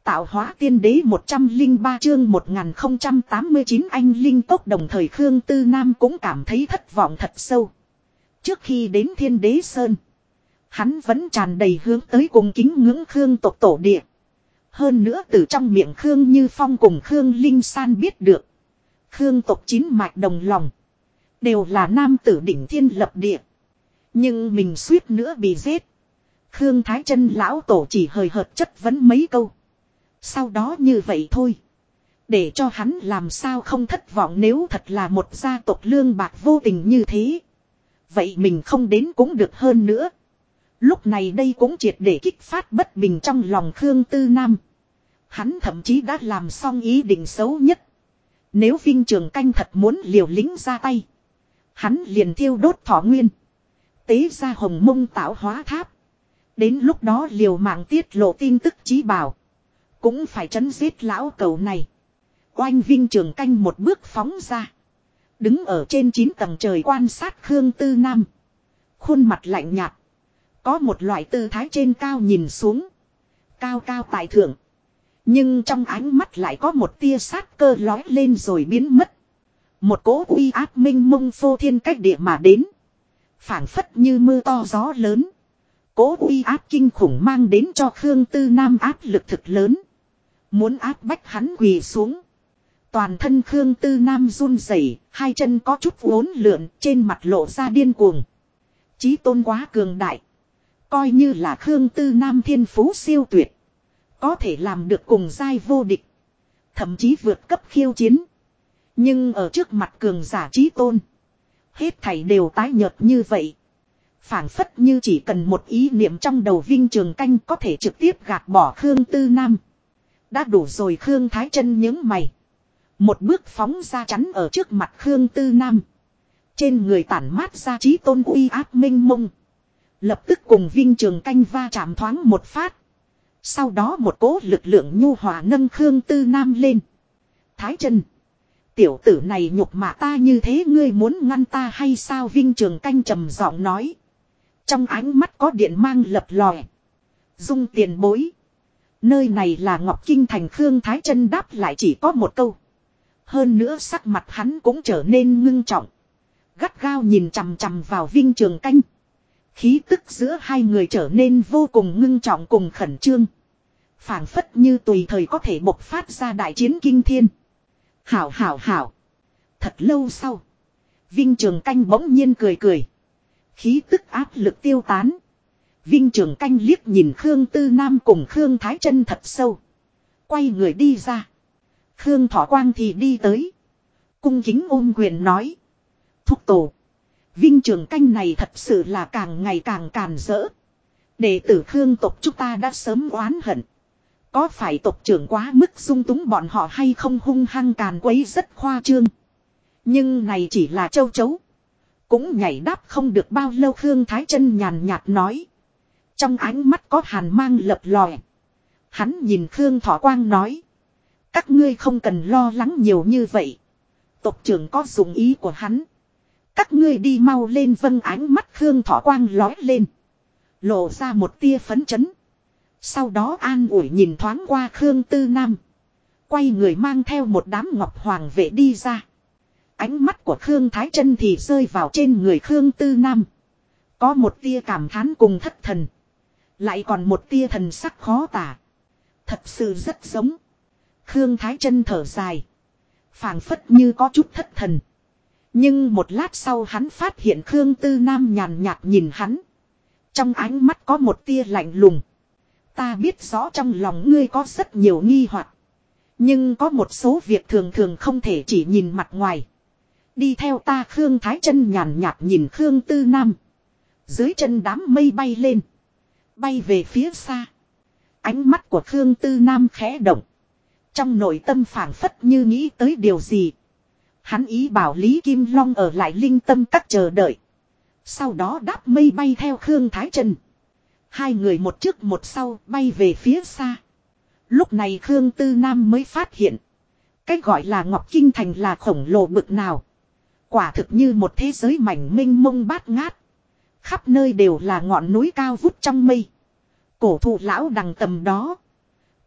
Tạo hóa tiên đế 103 chương 1089 anh linh tốc đồng thời Khương Tư Nam cũng cảm thấy thất vọng thật sâu. Trước khi đến Thiên Đế Sơn, hắn vẫn tràn đầy hướng tới cùng kính ngưỡng Khương tộc tổ địa. Hơn nữa từ trong miệng Khương Như Phong cùng Khương Linh San biết được, Khương tộc 9 mạch đồng lòng, đều là nam tử đỉnh thiên lập địa. Nhưng mình suýt nữa bị giết. Khương Thái Chân lão tổ chỉ hời hợt chất vấn mấy câu. Sau đó như vậy thôi. Để cho hắn làm sao không thất vọng nếu thật là một gia tộc lương bạc vô tình như thế. Vậy mình không đến cũng được hơn nữa. Lúc này đây cũng triệt để kích phát bất bình trong lòng Khương Tư Nam. Hắn thậm chí đã làm xong ý định xấu nhất. Nếu Vinh Trường Canh thật muốn liều lĩnh ra tay, hắn liền thiêu đốt thọ nguyên, tế ra Hồng Mông Tạo Hóa Tháp. Đến lúc đó liều mạng tiết lộ tin tức chí bảo, cũng phải trấn giết lão cẩu này. Oanh Vinh Trường Canh một bước phóng ra, đứng ở trên 9 tầng trời quan sát Khương Tư Nam. Khuôn mặt lạnh nhạt, có một loại tư thái trên cao nhìn xuống, cao cao tại thượng. Nhưng trong ánh mắt lại có một tia sát cơ lói lên rồi biến mất. Một cỗ uy áp minh mông phô thiên cách địa mà đến, phảng phất như mưa to gió lớn. Cỗ uy áp kinh khủng mang đến cho Khương Tư Nam áp lực thực lớn, muốn áp bách hắn quỳ xuống. Toàn thân Khương Tư Nam run rẩy, hai chân có chút uốn lượn, trên mặt lộ ra điên cuồng. Chí tôn quá cường đại, coi như là Khương Tư Nam thiên phú siêu tuyệt, có thể làm được cùng giai vô địch, thậm chí vượt cấp khiêu chiến. Nhưng ở trước mặt cường giả chí tôn, hết thảy đều tái nhợt như vậy. Phảng phất như chỉ cần một ý niệm trong đầu Vinh Trường Canh có thể trực tiếp gạt bỏ Khương Tư Nam. Đã đủ rồi. Khương Thái Chân nhướng mày, một bước phóng ra chắn ở trước mặt Khương Tư Nam. Trên người tản mát ra chí tôn uy áp minh mông, lập tức cùng Vinh Trường Canh va chạm thoáng một phát. Sau đó một cỗ lực lượng nhu hòa nâng Khương Tư Nam lên. Thái Chân, tiểu tử này nhục mạ ta như thế, ngươi muốn ngăn ta hay sao? Vinh Trường Canh trầm giọng nói, trong ánh mắt có điện mang lập lòe. Dung tiền bối, nơi này là Ngọc Kinh Thành. Khương Thái Chân đáp lại chỉ có một câu. Hơn nữa sắc mặt hắn cũng trở nên ngưng trọng, gắt gao nhìn chằm chằm vào Vinh Trường Canh. Khí tức giữa hai người trở nên vô cùng ngưng trọng cùng khẩn trương, phảng phất như tùy thời có thể bộc phát ra đại chiến kinh thiên. Hảo hảo hảo. Thật lâu sau, Vinh Trường Canh bỗng nhiên cười cười, khí tức áp lực tiêu tán. Vinh Trường Canh liếc nhìn Khương Tư Nam cùng Khương Thái Chân thật sâu, quay người đi ra. Khương Thọ Quang thì đi tới, cung kính ôm quyền nói, thúc tổ, Vinh Trường Canh này thật sự là càng ngày càng càn rỡ. Đệ tử Khương tộc chúng ta đã sớm oán hận. Có phải tộc trưởng quá mức dung túng bọn họ hay không? Hung hăng càn quấy rất khoa trương, nhưng này chỉ là châu chấu, cũng nhảy đáp không được bao lâu. Khương Thái Chân nhàn nhạt nói, trong ánh mắt có hàn mang lập lòe. Hắn nhìn Khương Thọ Quang nói, các ngươi không cần lo lắng nhiều như vậy, tộc trưởng có dụng ý của hắn, các ngươi đi mau lên. Vâng. Ánh mắt Khương Thọ Quang lói lên, lộ ra một tia phấn chấn. Sau đó an ủi nhìn thoáng qua Khương Tư Nam, quay người mang theo một đám ngọc hoàng vệ đi ra. Ánh mắt của Khương Thái Chân thì rơi vào trên người Khương Tư Nam, có một tia cảm thán cùng thất thần, lại còn một tia thần sắc khó tả. Thật sự rất giống. Khương Thái Chân thở dài, phảng phất như có chút thất thần. Nhưng một lát sau hắn phát hiện Khương Tư Nam nhàn nhạt nhìn hắn, trong ánh mắt có một tia lạnh lùng. Ta biết rõ trong lòng ngươi có rất nhiều nghi hoặc, nhưng có một số việc thường thường không thể chỉ nhìn mặt ngoài. Đi theo ta. Khương Thái Chân nhàn nhạt nhìn Khương Tư Nam. Dưới chân đám mây bay lên, bay về phía xa. Ánh mắt của Khương Tư Nam khẽ động, trong nội tâm phảng phất như nghĩ tới điều gì. Hắn ý bảo Lý Kim Long ở lại Linh Tâm Các chờ đợi, sau đó đáp mây bay theo Khương Thái Chân. Hai người một trước một sau bay về phía xa. Lúc này Khương Tư Nam mới phát hiện, cái gọi là Ngọc Kinh Thành là khổng lồ bực nào. Quả thực như một thế giới mảnh mênh mông bát ngát, khắp nơi đều là ngọn núi cao vút trong mây. Cổ thụ lão đằng tầm đó,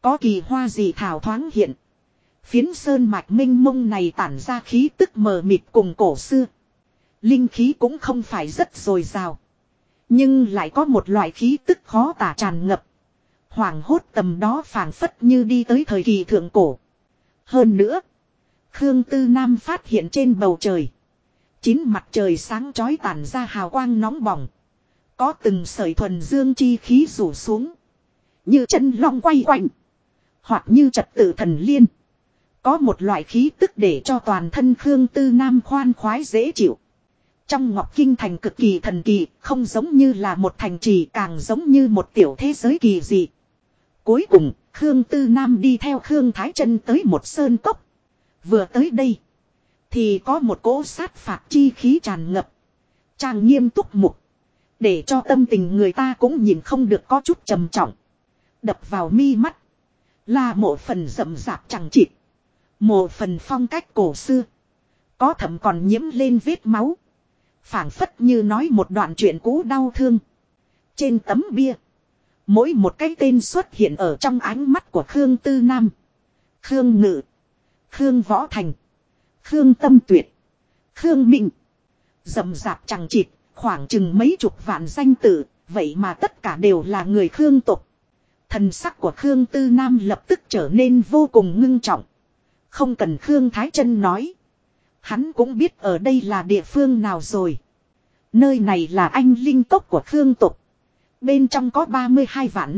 Có kỳ hoa gì thảo thoáng hiện. Phiến sơn mạch minh mông này tản ra khí tức mờ mịt cùng cổ xưa. Linh khí cũng không phải rất dồi dào. Nhưng lại có một loại khí tức khó tả tràn ngập. Hoảng hốt tầm đó phảng phất như đi tới thời kỳ thượng cổ. Hơn nữa, Khương Tư Nam phát hiện trên bầu trời. Chín mặt trời sáng chói tản ra hào quang nóng bỏng. Có từng sợi thuần dương chi khí rủ xuống. Như chân long quay quanh. Hoặc như trật tự thần liên. Có một loại khí tức để cho toàn thân Khương Tư Nam khoan khoái dễ chịu. Trong Ngọc Kinh thành cực kỳ thần kỳ, không giống như là một thành trì, càng giống như một tiểu thế giới kỳ dị. Cuối cùng, Khương Tư Nam đi theo Khương Thái Chân tới một sơn cốc. Vừa tới đây, thì có một cỗ sát phạt chi khí tràn ngập. Trang nghiêm túc mục. Để cho tâm tình người ta cũng nhìn không được có chút trầm trọng. Đập vào mi mắt. Là một phần rậm rạp chẳng chịt. Một phần phong cách cổ xưa. Có thậm còn nhiễm lên vết máu. Phảng phất như nói một đoạn chuyện cũ đau thương. Trên tấm bia. Mỗi một cái tên xuất hiện ở trong ánh mắt của Khương Tư Nam. Khương Ngự. Khương Võ Thành. Khương Tâm Tuyệt. Khương Minh. Rậm rạp chẳng chịt. Khoảng chừng mấy chục vạn danh tự. Vậy mà tất cả đều là người Khương tộc. Thần sắc của Khương Tư Nam lập tức trở nên vô cùng ngưng trọng. Không cần Khương Thái Chân nói. Hắn cũng biết ở đây là địa phương nào rồi. Nơi này là anh linh tộc của Khương tộc. Bên trong có 32 vạn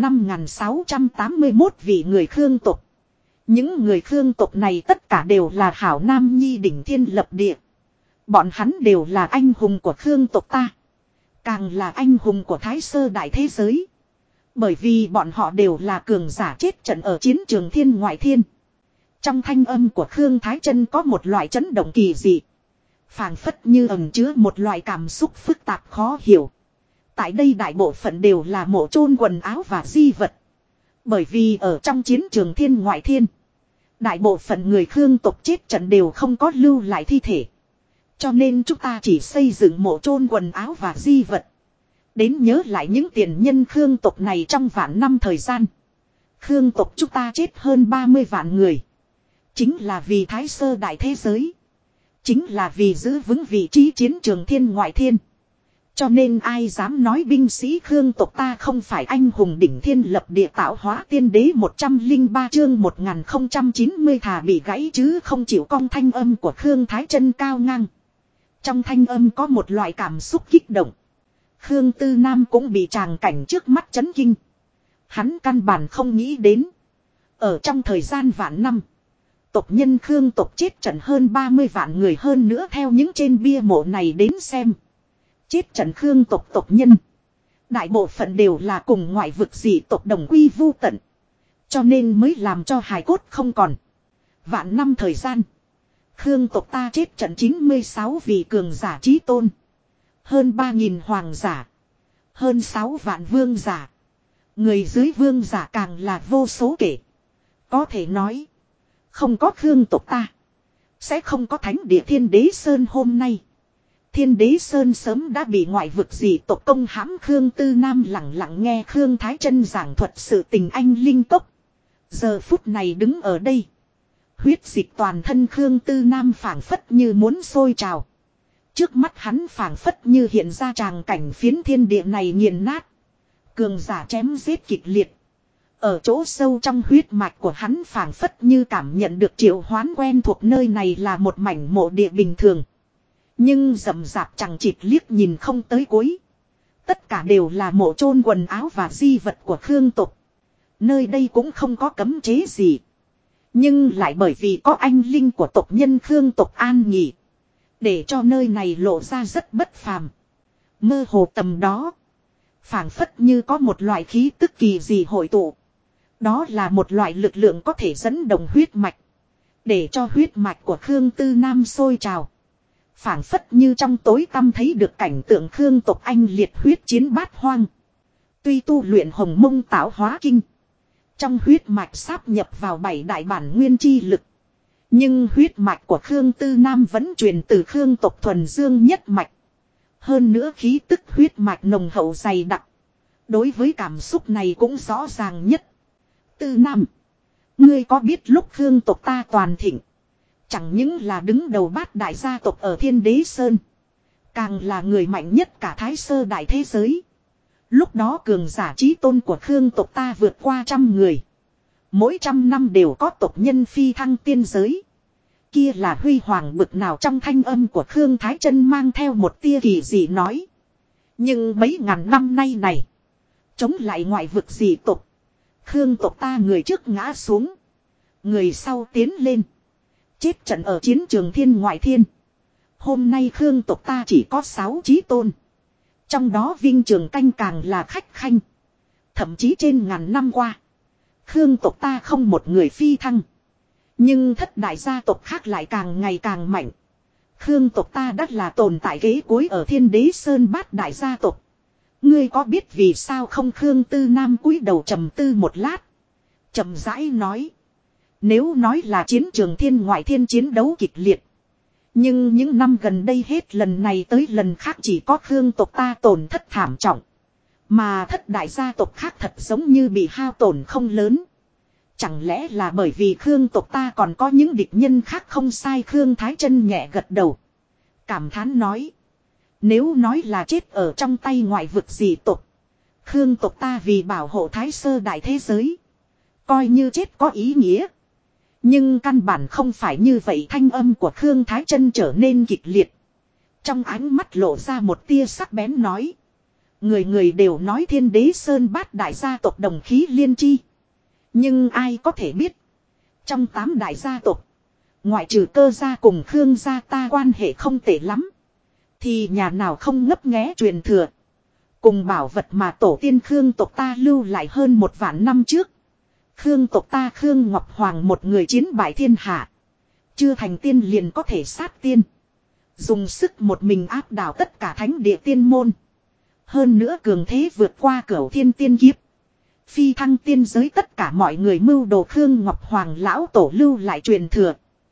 5.681 vị người Khương tộc. Những người Khương tộc này tất cả đều là hảo nam nhi đỉnh thiên lập địa. Bọn hắn đều là anh hùng của Khương tộc ta. Càng là anh hùng của Thái Sơ đại thế giới. Bởi vì bọn họ đều là cường giả chết trận ở chiến trường thiên ngoại thiên. Trong thanh âm của Khương Thái Chân có một loại chấn động kỳ dị. Phảng phất như ẩn chứa một loại cảm xúc phức tạp khó hiểu. Tại đây đại bộ phận đều là mộ chôn quần áo và di vật. Bởi vì ở trong chiến trường thiên ngoại thiên. Đại bộ phận người Khương tộc chết trận đều không có lưu lại thi thể. Cho nên chúng ta chỉ xây dựng mộ chôn quần áo và di vật. Đến nhớ lại những tiền nhân Khương tộc này trong vạn năm thời gian. Khương tộc chúng ta chết hơn 30 vạn người. Chính là vì Thái Sơ đại thế giới. Chính là vì giữ vững vị trí chiến trường thiên ngoại thiên. Cho nên ai dám nói binh sĩ Khương tộc ta không phải anh hùng đỉnh thiên lập địa tạo hóa tiên đế 103 chương 1090 thà bị gãy chứ không chịu cong thanh âm của Khương Thái Chân cao ngang. Trong thanh âm có một loại cảm xúc kích động. Khương Tư Nam cũng bị tràng cảnh trước mắt chấn kinh. Hắn căn bản không nghĩ đến. Ở trong thời gian vạn năm. Tộc nhân Khương tộc chết trận hơn 30 vạn người hơn nữa theo những trên bia mộ này đến xem. Chết trận Khương tộc tộc nhân. Đại bộ phận đều là cùng ngoại vực dị tộc đồng quy vu tận. Cho nên mới làm cho hài cốt không còn. Vạn năm thời gian. Khương tộc ta chết trận 96 vị cường giả chí tôn. Hơn 3.000 hoàng giả. Hơn 6 vạn vương giả. Người dưới vương giả càng là vô số kể. Có thể nói. Không có Khương tộc ta. Sẽ không có thánh địa Thiên Đế Sơn hôm nay. Thiên Đế Sơn sớm đã bị ngoại vực dị tộc công hãm. Khương Tư Nam lặng lặng nghe Khương Thái Chân giảng thuật sự tình anh linh cốc. Giờ phút này đứng ở đây. Huyết dịch toàn thân Khương Tư Nam phảng phất như muốn sôi trào. Trước mắt hắn phảng phất như hiện ra tràng cảnh phiến thiên địa này nghiền nát. Cường giả chém giết kịch liệt. Ở chỗ sâu trong huyết mạch của hắn phảng phất như cảm nhận được triệu hoán quen thuộc nơi này là một mảnh mộ địa bình thường. Nhưng rậm rạp chẳng chịt liếc nhìn không tới cuối. Tất cả đều là mộ chôn quần áo và di vật của Khương tộc. Nơi đây cũng không có cấm chế gì. Nhưng lại bởi vì có anh linh của tộc nhân Khương tộc an nghỉ. Để cho nơi này lộ ra rất bất phàm. Mơ hồ tầm đó. Phảng phất như có một loại khí tức kỳ dị hội tụ. Đó là một loại lực lượng có thể dẫn động huyết mạch. Để cho huyết mạch của Khương Tư Nam sôi trào. Phảng phất như trong tối tăm thấy được cảnh tượng Khương tộc anh liệt huyết chiến bát hoang. Tuy tu luyện hồng mông tạo hóa kinh. Trong huyết mạch sáp nhập vào 7 đại bản nguyên chi lực. Nhưng huyết mạch của Khương Tư Nam vẫn truyền từ Khương tộc thuần dương nhất mạch. Hơn nữa khí tức huyết mạch nồng hậu dày đặc. Đối với cảm xúc này cũng rõ ràng nhất. Tư Nam. Ngươi có biết lúc Khương tộc ta toàn thịnh. Chẳng những là đứng đầu bát đại gia tộc ở Thiên Đế Sơn. Càng là người mạnh nhất cả Thái Sơ đại thế giới. Lúc đó cường giả chí tôn của Khương tộc ta vượt qua 100 người. Mỗi 100 năm đều có tộc nhân phi thăng tiên giới. Kia là huy hoàng bực nào trong thanh âm của Khương Thái Chân mang theo một tia kỳ dị nói. Nhưng mấy ngàn năm nay này. Chống lại ngoại vực dị tộc. Khương tộc ta người trước ngã xuống. Người sau tiến lên. Chết trận ở chiến trường thiên ngoại thiên. Hôm nay Khương tộc ta chỉ có 6 chí tôn. Trong đó Vinh Trường Canh càng là khách khanh. Thậm chí trên ngàn năm qua. Khương tộc ta không một người phi thăng. Nhưng thất đại gia tộc khác lại càng ngày càng mạnh. Khương tộc ta đắt là tồn tại ghế cuối ở Thiên Đế Sơn bát đại gia tộc. Ngươi có biết vì sao không? Khương Tư Nam cúi đầu trầm tư một lát. Chậm rãi nói. Nếu nói là chiến trường thiên ngoại thiên chiến đấu kịch liệt. Nhưng những năm gần đây hết lần này tới lần khác chỉ có Khương tộc ta tổn thất thảm trọng. Mà thất đại gia tộc khác thật giống như bị hao tổn không lớn. Chẳng lẽ là bởi vì Khương tộc ta còn có những địch nhân khác không? Sai. Khương Thái Chân nhẹ gật đầu. Cảm thán nói. Nếu nói là chết ở trong tay ngoại vực dị tộc. Khương tộc ta vì bảo hộ Thái Sơ đại thế giới. Coi như chết có ý nghĩa. Nhưng căn bản không phải như vậy. Thanh âm của Khương Thái Chân trở nên kịch liệt. Trong ánh mắt lộ ra một tia sắc bén nói. Người người đều nói Thiên Đế Sơn bát đại gia tộc đồng khí liên chi. Nhưng ai có thể biết. Trong 8 đại gia tộc. Ngoại trừ Cơ gia cùng Khương gia ta quan hệ không tệ lắm. Thì nhà nào không ngấp nghé truyền thừa. Cùng bảo vật mà tổ tiên Khương tộc ta lưu lại hơn 1 vạn năm trước. Khương tộc ta Khương Ngọc Hoàng một người chiến bại thiên hạ. Chưa thành tiên liền có thể sát tiên. Dùng sức một mình áp đảo tất cả thánh địa tiên môn. Hơn nữa cường thế vượt qua cửu thiên tiên kiếp. Phi thăng tiên giới tất cả mọi người mưu đồ Khương Ngọc Hoàng lão tổ lưu lại truyền thừa.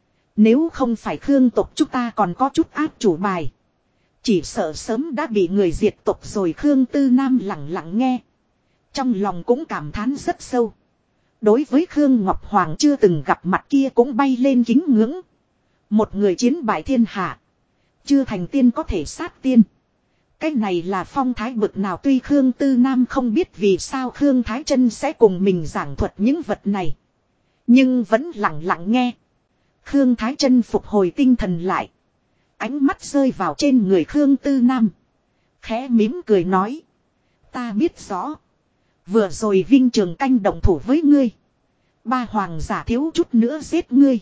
Nếu không phải Khương tộc chúng ta còn có chút áp chủ bài. Chỉ sợ sớm đã bị người diệt tộc rồi. Khương Tư Nam lặng lặng nghe. Trong lòng cũng cảm thán rất sâu. Đối với Khương Ngọc Hoàng chưa từng gặp mặt kia cũng bay lên kính ngưỡng. Một người chiến bại thiên hạ. Chưa thành tiên có thể sát tiên. Cái này là phong thái bực nào? Tuy Khương Tư Nam không biết vì sao Khương Thái Chân sẽ cùng mình giảng thuật những vật này. Nhưng vẫn lặng lặng nghe. Khương Thái Chân phục hồi tinh thần lại. Ánh mắt rơi vào trên người Khương Tư Nam. Khẽ mỉm cười nói. Ta biết rõ. Vừa rồi Vinh Trường Canh động thủ với ngươi. 3 hoàng giả thiếu chút nữa giết ngươi.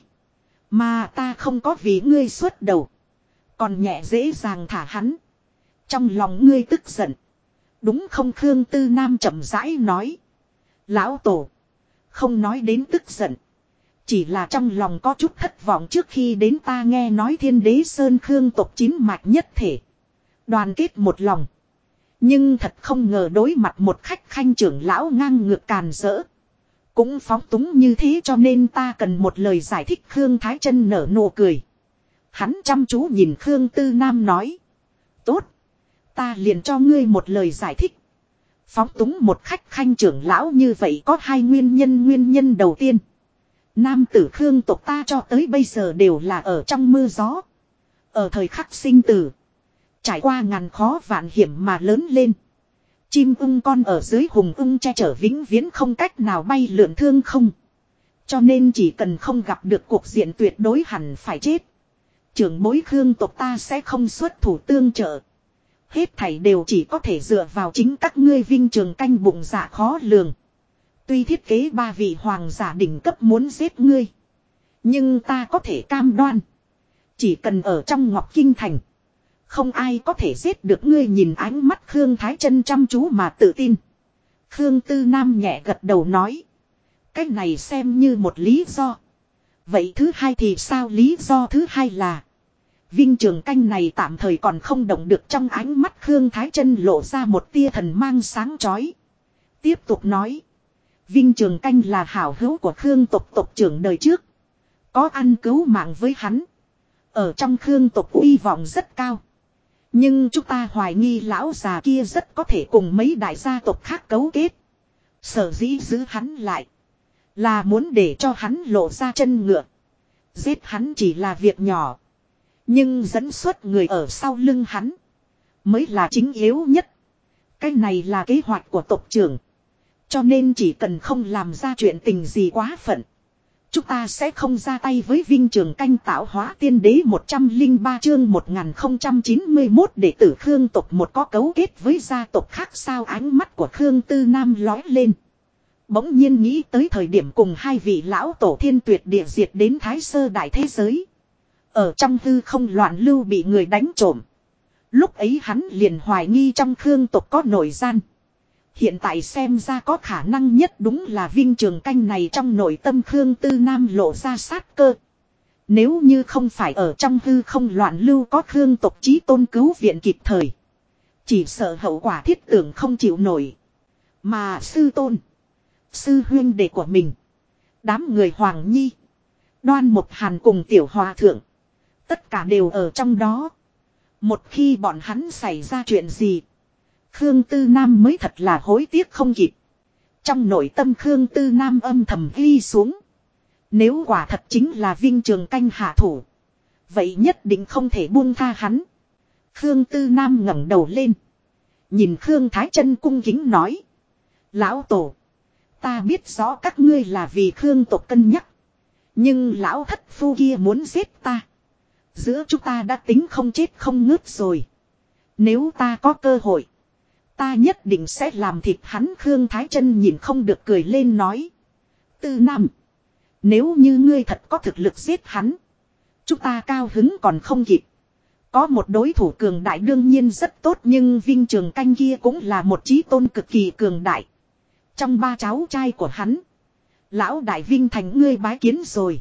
Mà ta không có vì ngươi xuất đầu. Còn nhẹ dễ dàng thả hắn. Trong lòng ngươi tức giận. Đúng không? Khương Tư Nam chậm rãi nói. Lão tổ. Không nói đến tức giận. Chỉ là trong lòng có chút thất vọng. Trước khi đến ta nghe nói Thiên Đế Sơn Khương tộc 9 mạch nhất thể. Đoàn kết một lòng. Nhưng thật không ngờ đối mặt một khách khanh trưởng lão ngang ngược càn rỡ. Cũng phóng túng như thế cho nên ta cần một lời giải thích. Khương Thái Chân nở nụ cười. Hắn chăm chú nhìn Khương Tư Nam nói. Tốt. Ta liền cho ngươi một lời giải thích. Phóng túng một khách khanh trưởng lão như vậy có 2 nguyên nhân. Nguyên nhân đầu tiên. Nam tử Khương tộc ta cho tới bây giờ đều là ở trong mưa gió. Ở thời khắc sinh tử. Trải qua ngàn khó vạn hiểm mà lớn lên. Chim ung con ở dưới hùng ung che chở vĩnh viễn không cách nào bay lượn thương không. Cho nên chỉ cần không gặp được cuộc diện tuyệt đối hẳn phải chết. Trưởng bối Khương tộc ta sẽ không xuất thủ tương trợ. Hết thảy đều chỉ có thể dựa vào chính các ngươi. Vinh Trường Canh bụng dạ khó lường. Tuy thiết kế 3 vị hoàng giả đỉnh cấp muốn giết ngươi. Nhưng ta có thể cam đoan. Chỉ cần ở trong Ngọc Kinh Thành. Không ai có thể giết được ngươi. Nhìn ánh mắt Khương Thái Chân chăm chú mà tự tin. Khương Tư Nam nhẹ gật đầu nói. Cái này xem như một lý do. Vậy thứ hai thì sao? Lý do thứ hai là. Vinh Trường Canh này tạm thời còn không động được. Trong ánh mắt Khương Thái Chân lộ ra một tia thần mang sáng chói. Tiếp tục nói. Vinh Trường Canh là hảo hữu của Khương tộc tộc trưởng đời trước. Có ăn cứu mạng với hắn. Ở trong Khương tộc uy vọng rất cao. Nhưng chúng ta hoài nghi lão già kia rất có thể cùng mấy đại gia tộc khác cấu kết. Sở dĩ giữ hắn lại. Là muốn để cho hắn lộ ra chân ngựa. Giết hắn chỉ là việc nhỏ. Nhưng dẫn xuất người ở sau lưng hắn. Mới là chính yếu nhất. Cái này là kế hoạch của tộc trưởng. Cho nên chỉ cần không làm ra chuyện tình gì quá phận. Chúng ta sẽ không ra tay với Vinh Trường Canh tạo hóa tiên đế 103 chương 1091 đệ tử Khương tộc một có cấu kết với gia tộc khác sao ánh mắt của Khương Tư Nam lói lên. Bỗng nhiên nghĩ tới thời điểm cùng hai vị lão tổ thiên tuyệt địa diệt đến Thái Sơ đại thế giới. Ở trong hư không loạn lưu bị người đánh trộm. Lúc ấy hắn liền hoài nghi trong Khương tộc có nội gian. Hiện tại xem ra có khả năng nhất đúng là Vinh Trường Canh này trong nội tâm Khương Tư Nam lộ ra sát cơ. Nếu như không phải ở trong hư không loạn lưu có Khương tộc chí tôn cứu viện kịp thời. Chỉ sợ hậu quả thiết tưởng không chịu nổi. Mà sư tôn. Sư huyên đệ của mình. Đám người Hoàng Nhi. Đoan Mộc Hàn cùng Tiểu Hòa Thượng. Tất cả đều ở trong đó. Một khi bọn hắn xảy ra chuyện gì. Khương Tư Nam mới thật là hối tiếc không kịp. Trong nội tâm Khương Tư Nam âm thầm ghi xuống. Nếu quả thật chính là Vinh Trường Canh hạ thủ. Vậy nhất định không thể buông tha hắn. Khương Tư Nam ngẩng đầu lên. Nhìn Khương Thái Chân cung kính nói. Lão Tổ. Ta biết rõ các ngươi là vì Khương tộc cân nhắc. Nhưng lão thất phu kia muốn giết ta. Giữa chúng ta đã tính không chết không ngớt rồi. Nếu ta có cơ hội. Ta nhất định sẽ làm thịt hắn. Khương Thái Chân nhìn không được cười lên nói. Tư Nam. Nếu như ngươi thật có thực lực giết hắn. Chúng ta cao hứng còn không kịp. Có một đối thủ cường đại đương nhiên rất tốt. Nhưng Vinh Trường Canh kia cũng là một chí tôn cực kỳ cường đại. Trong ba cháu trai của hắn. Lão đại Vinh thành ngươi bái kiến rồi.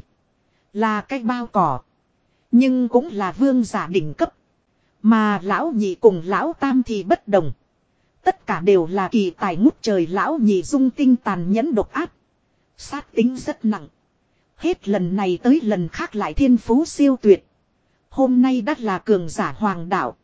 Là cái bao cỏ. Nhưng cũng là vương giả đỉnh cấp. Mà lão nhị cùng lão tam thì bất đồng. Tất cả đều là kỳ tài ngút trời. Lão nhị dung tinh tàn nhẫn độc ác. Sát tính rất nặng. Hết lần này tới lần khác lại thiên phú siêu tuyệt. Hôm nay đắt là cường giả hoàng đạo.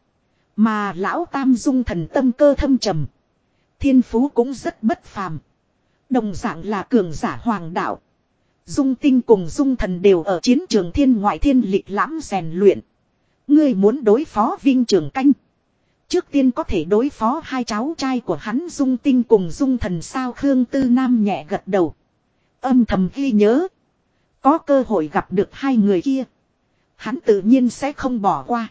Mà lão tam dung thần tâm cơ thâm trầm. Thiên phú cũng rất bất phàm. Đồng dạng là cường giả hoàng đạo. Dung tinh cùng dung thần đều ở chiến trường thiên ngoại thiên lịch lãm rèn luyện. Ngươi muốn đối phó Vinh Trường Canh. Trước tiên có thể đối phó hai cháu trai của hắn dung tinh cùng dung thần sao. Khương Tư Nam nhẹ gật đầu. Âm thầm ghi nhớ. Có cơ hội gặp được hai người kia. Hắn tự nhiên sẽ không bỏ qua.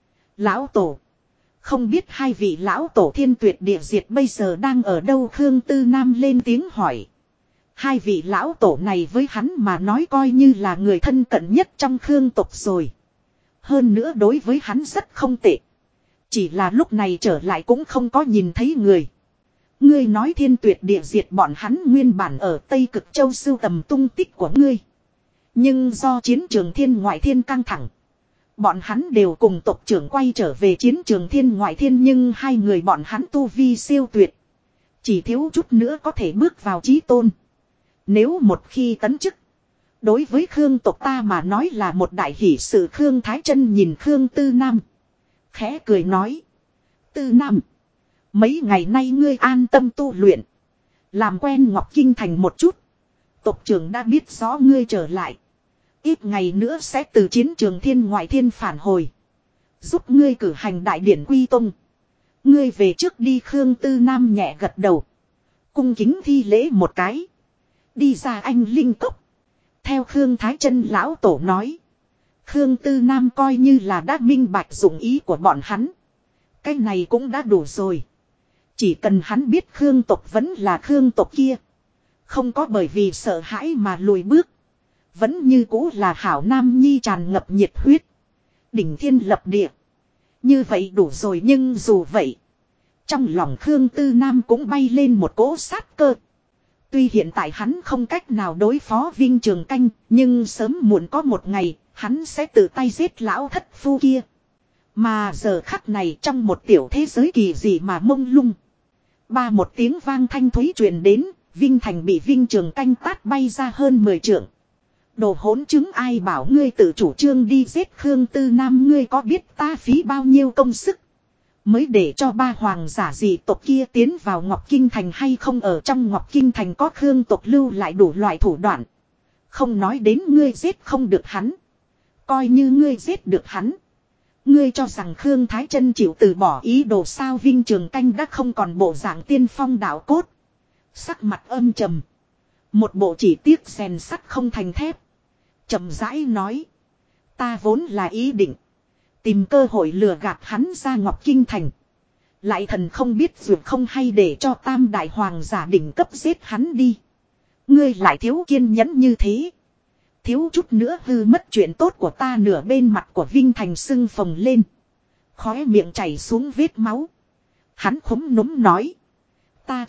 Lão Tổ. Không biết hai vị lão tổ thiên tuyệt địa diệt bây giờ đang ở đâu. Khương Tư Nam lên tiếng hỏi. Hai vị lão tổ này với hắn mà nói coi như là người thân cận nhất trong Khương tộc rồi. Hơn nữa đối với hắn rất không tệ. Chỉ là lúc này trở lại cũng không có nhìn thấy người. Ngươi nói thiên tuyệt địa diệt bọn hắn nguyên bản ở Tây Cực Châu sưu tầm tung tích của ngươi. Nhưng do chiến trường thiên ngoại thiên căng thẳng. Bọn hắn đều cùng tộc trưởng quay trở về chiến trường thiên ngoại thiên. Nhưng hai người bọn hắn tu vi siêu tuyệt. Chỉ thiếu chút nữa có thể bước vào chí tôn. Nếu một khi tấn chức. Đối với Khương tộc ta mà nói là một đại hỷ sự. Khương Thái Chân nhìn Khương Tư Nam. Khẽ cười nói. Tư Nam. Mấy ngày nay ngươi an tâm tu luyện. Làm quen Ngọc Kinh Thành một chút. Tộc trưởng đã biết rõ ngươi trở lại. Ít ngày nữa sẽ từ chiến trường thiên ngoại thiên phản hồi. Giúp ngươi cử hành đại điển quy tông. Ngươi về trước đi. Khương Tư Nam nhẹ gật đầu. Cung kính thi lễ một cái. Đi ra anh linh cốc. Theo Khương Thái Chân lão tổ nói. Khương Tư Nam coi như là đã minh bạch dụng ý của bọn hắn. Cái này cũng đã đủ rồi. Chỉ cần hắn biết Khương tộc vẫn là Khương tộc kia. Không có bởi vì sợ hãi mà lùi bước. Vẫn như cũ là hảo nam nhi tràn ngập nhiệt huyết. Đỉnh thiên lập địa. Như vậy đủ rồi. Nhưng dù vậy. Trong lòng Khương Tư Nam cũng bay lên một cỗ sát cơ. Tuy hiện tại hắn không cách nào đối phó Vinh Trường Canh. Nhưng sớm muộn có một ngày. Hắn sẽ tự tay giết lão thất phu kia. Mà giờ khắc này trong một tiểu thế giới kỳ dị mà mông lung. Ba một tiếng vang thanh thúy truyền đến. Vinh Thành bị Vinh Trường Canh tát bay ra hơn 10 trượng. Đồ hỗn chứng ai bảo ngươi tự chủ trương đi giết Khương Tư Nam. Ngươi có biết ta phí bao nhiêu công sức Mới để cho ba hoàng giả dị tộc kia tiến vào Ngọc Kinh Thành hay không, ở trong Ngọc Kinh Thành có Khương tộc lưu lại đủ loại thủ đoạn. Không nói đến ngươi giết không được hắn. Coi như ngươi giết được hắn. Ngươi cho rằng Khương Thái Chân chịu từ bỏ ý đồ sao? Vinh Trường Canh đã không còn bộ dạng tiên phong đạo cốt. Sắc mặt âm trầm. Một bộ chỉ tiếc rèn sắt không thành thép. Chậm rãi nói. Ta vốn là ý định tìm cơ hội lừa gạt hắn ra Ngọc Kinh Thành. Lại thần không biết dù không hay để cho tam đại hoàng giả đỉnh cấp giết hắn đi. Ngươi lại thiếu kiên nhẫn như thế. Thiếu chút nữa hư mất chuyện tốt của ta. Nửa bên mặt của Vinh Thành sưng phồng lên. Khóe miệng chảy xuống vết máu. Hắn khúm núm nói. Ta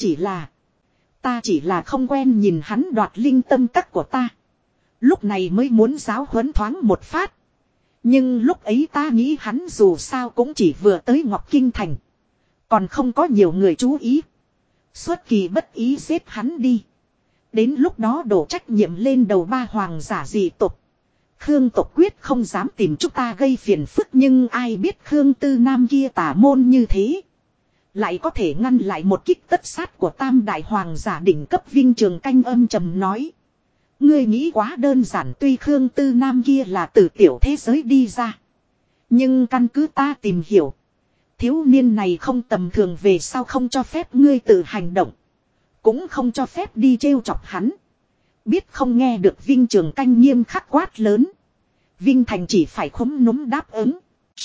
chỉ là không quen nhìn hắn đoạt linh tâm các của ta. Lúc này mới muốn giáo huấn thoáng một phát. Nhưng lúc ấy ta nghĩ hắn dù sao cũng chỉ vừa tới Ngọc Kinh Thành. Còn không có nhiều người chú ý. Xuất kỳ bất ý giết hắn đi. Đến lúc đó đổ trách nhiệm lên đầu ba hoàng giả dị tộc. Khương tộc quyết không dám tìm chúng ta gây phiền phức. Nhưng ai biết Khương Tư Nam kia tà môn như thế. Lại có thể ngăn lại một kích tất sát của tam đại hoàng giả đỉnh cấp. Vinh Trường Canh âm trầm nói. Ngươi nghĩ quá đơn giản. Tuy Khương Tư Nam kia là từ tiểu thế giới đi ra. Nhưng căn cứ ta tìm hiểu. Thiếu niên này không tầm thường, về sau không cho phép ngươi tự hành động. Cũng không cho phép đi trêu chọc hắn. Biết không? Nghe được Vinh Trường Canh nghiêm khắc quát lớn. Vinh Thành chỉ phải khúm núm đáp ứng.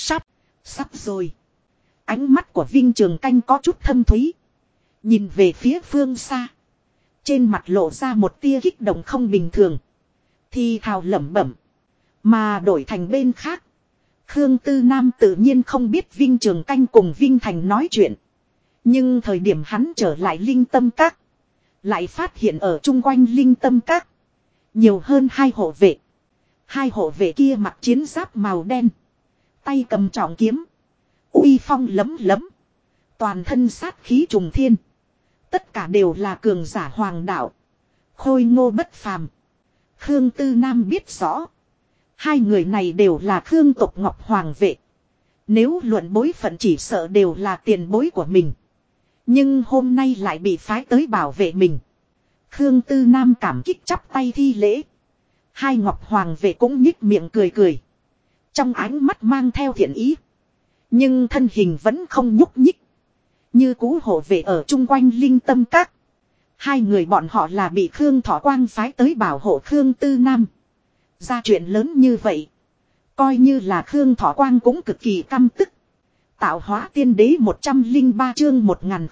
Sắp rồi. Ánh mắt của Vinh Trường Canh có chút thâm thúy. Nhìn về phía phương xa. Trên mặt lộ ra một tia kích động không bình thường. Thì thào lẩm bẩm. Mà đổi thành bên khác. Khương Tư Nam tự nhiên không biết Vinh Trường Canh cùng Vinh Thành nói chuyện. Nhưng thời điểm hắn trở lại Linh Tâm Các. Lại phát hiện ở chung quanh Linh Tâm Các. Nhiều hơn 2 hộ vệ. 2 hộ vệ kia mặc chiến giáp màu đen. Tay cầm trọng kiếm. Uy phong lấm lấm. Toàn thân sát khí trùng thiên. Tất cả đều là cường giả hoàng đạo. Khôi ngô bất phàm. Khương Tư Nam biết rõ. 2 người này đều là Khương tộc Ngọc Hoàng vệ. Nếu luận bối phận chỉ sợ đều là tiền bối của mình. Nhưng hôm nay lại bị phái tới bảo vệ mình. Khương Tư Nam cảm kích chắp tay thi lễ. 2 Ngọc Hoàng vệ cũng nhích miệng cười cười. Trong ánh mắt mang theo thiện ý. Nhưng thân hình vẫn không nhúc nhích. Như cũ hộ vệ ở chung quanh Linh Tâm Các. 2 người bọn họ là bị Khương Thọ Quang phái tới bảo hộ Khương Tư Nam. Ra chuyện lớn như vậy. Coi như là Khương Thọ Quang cũng cực kỳ căm tức. Tạo hóa tiên đế 103 chương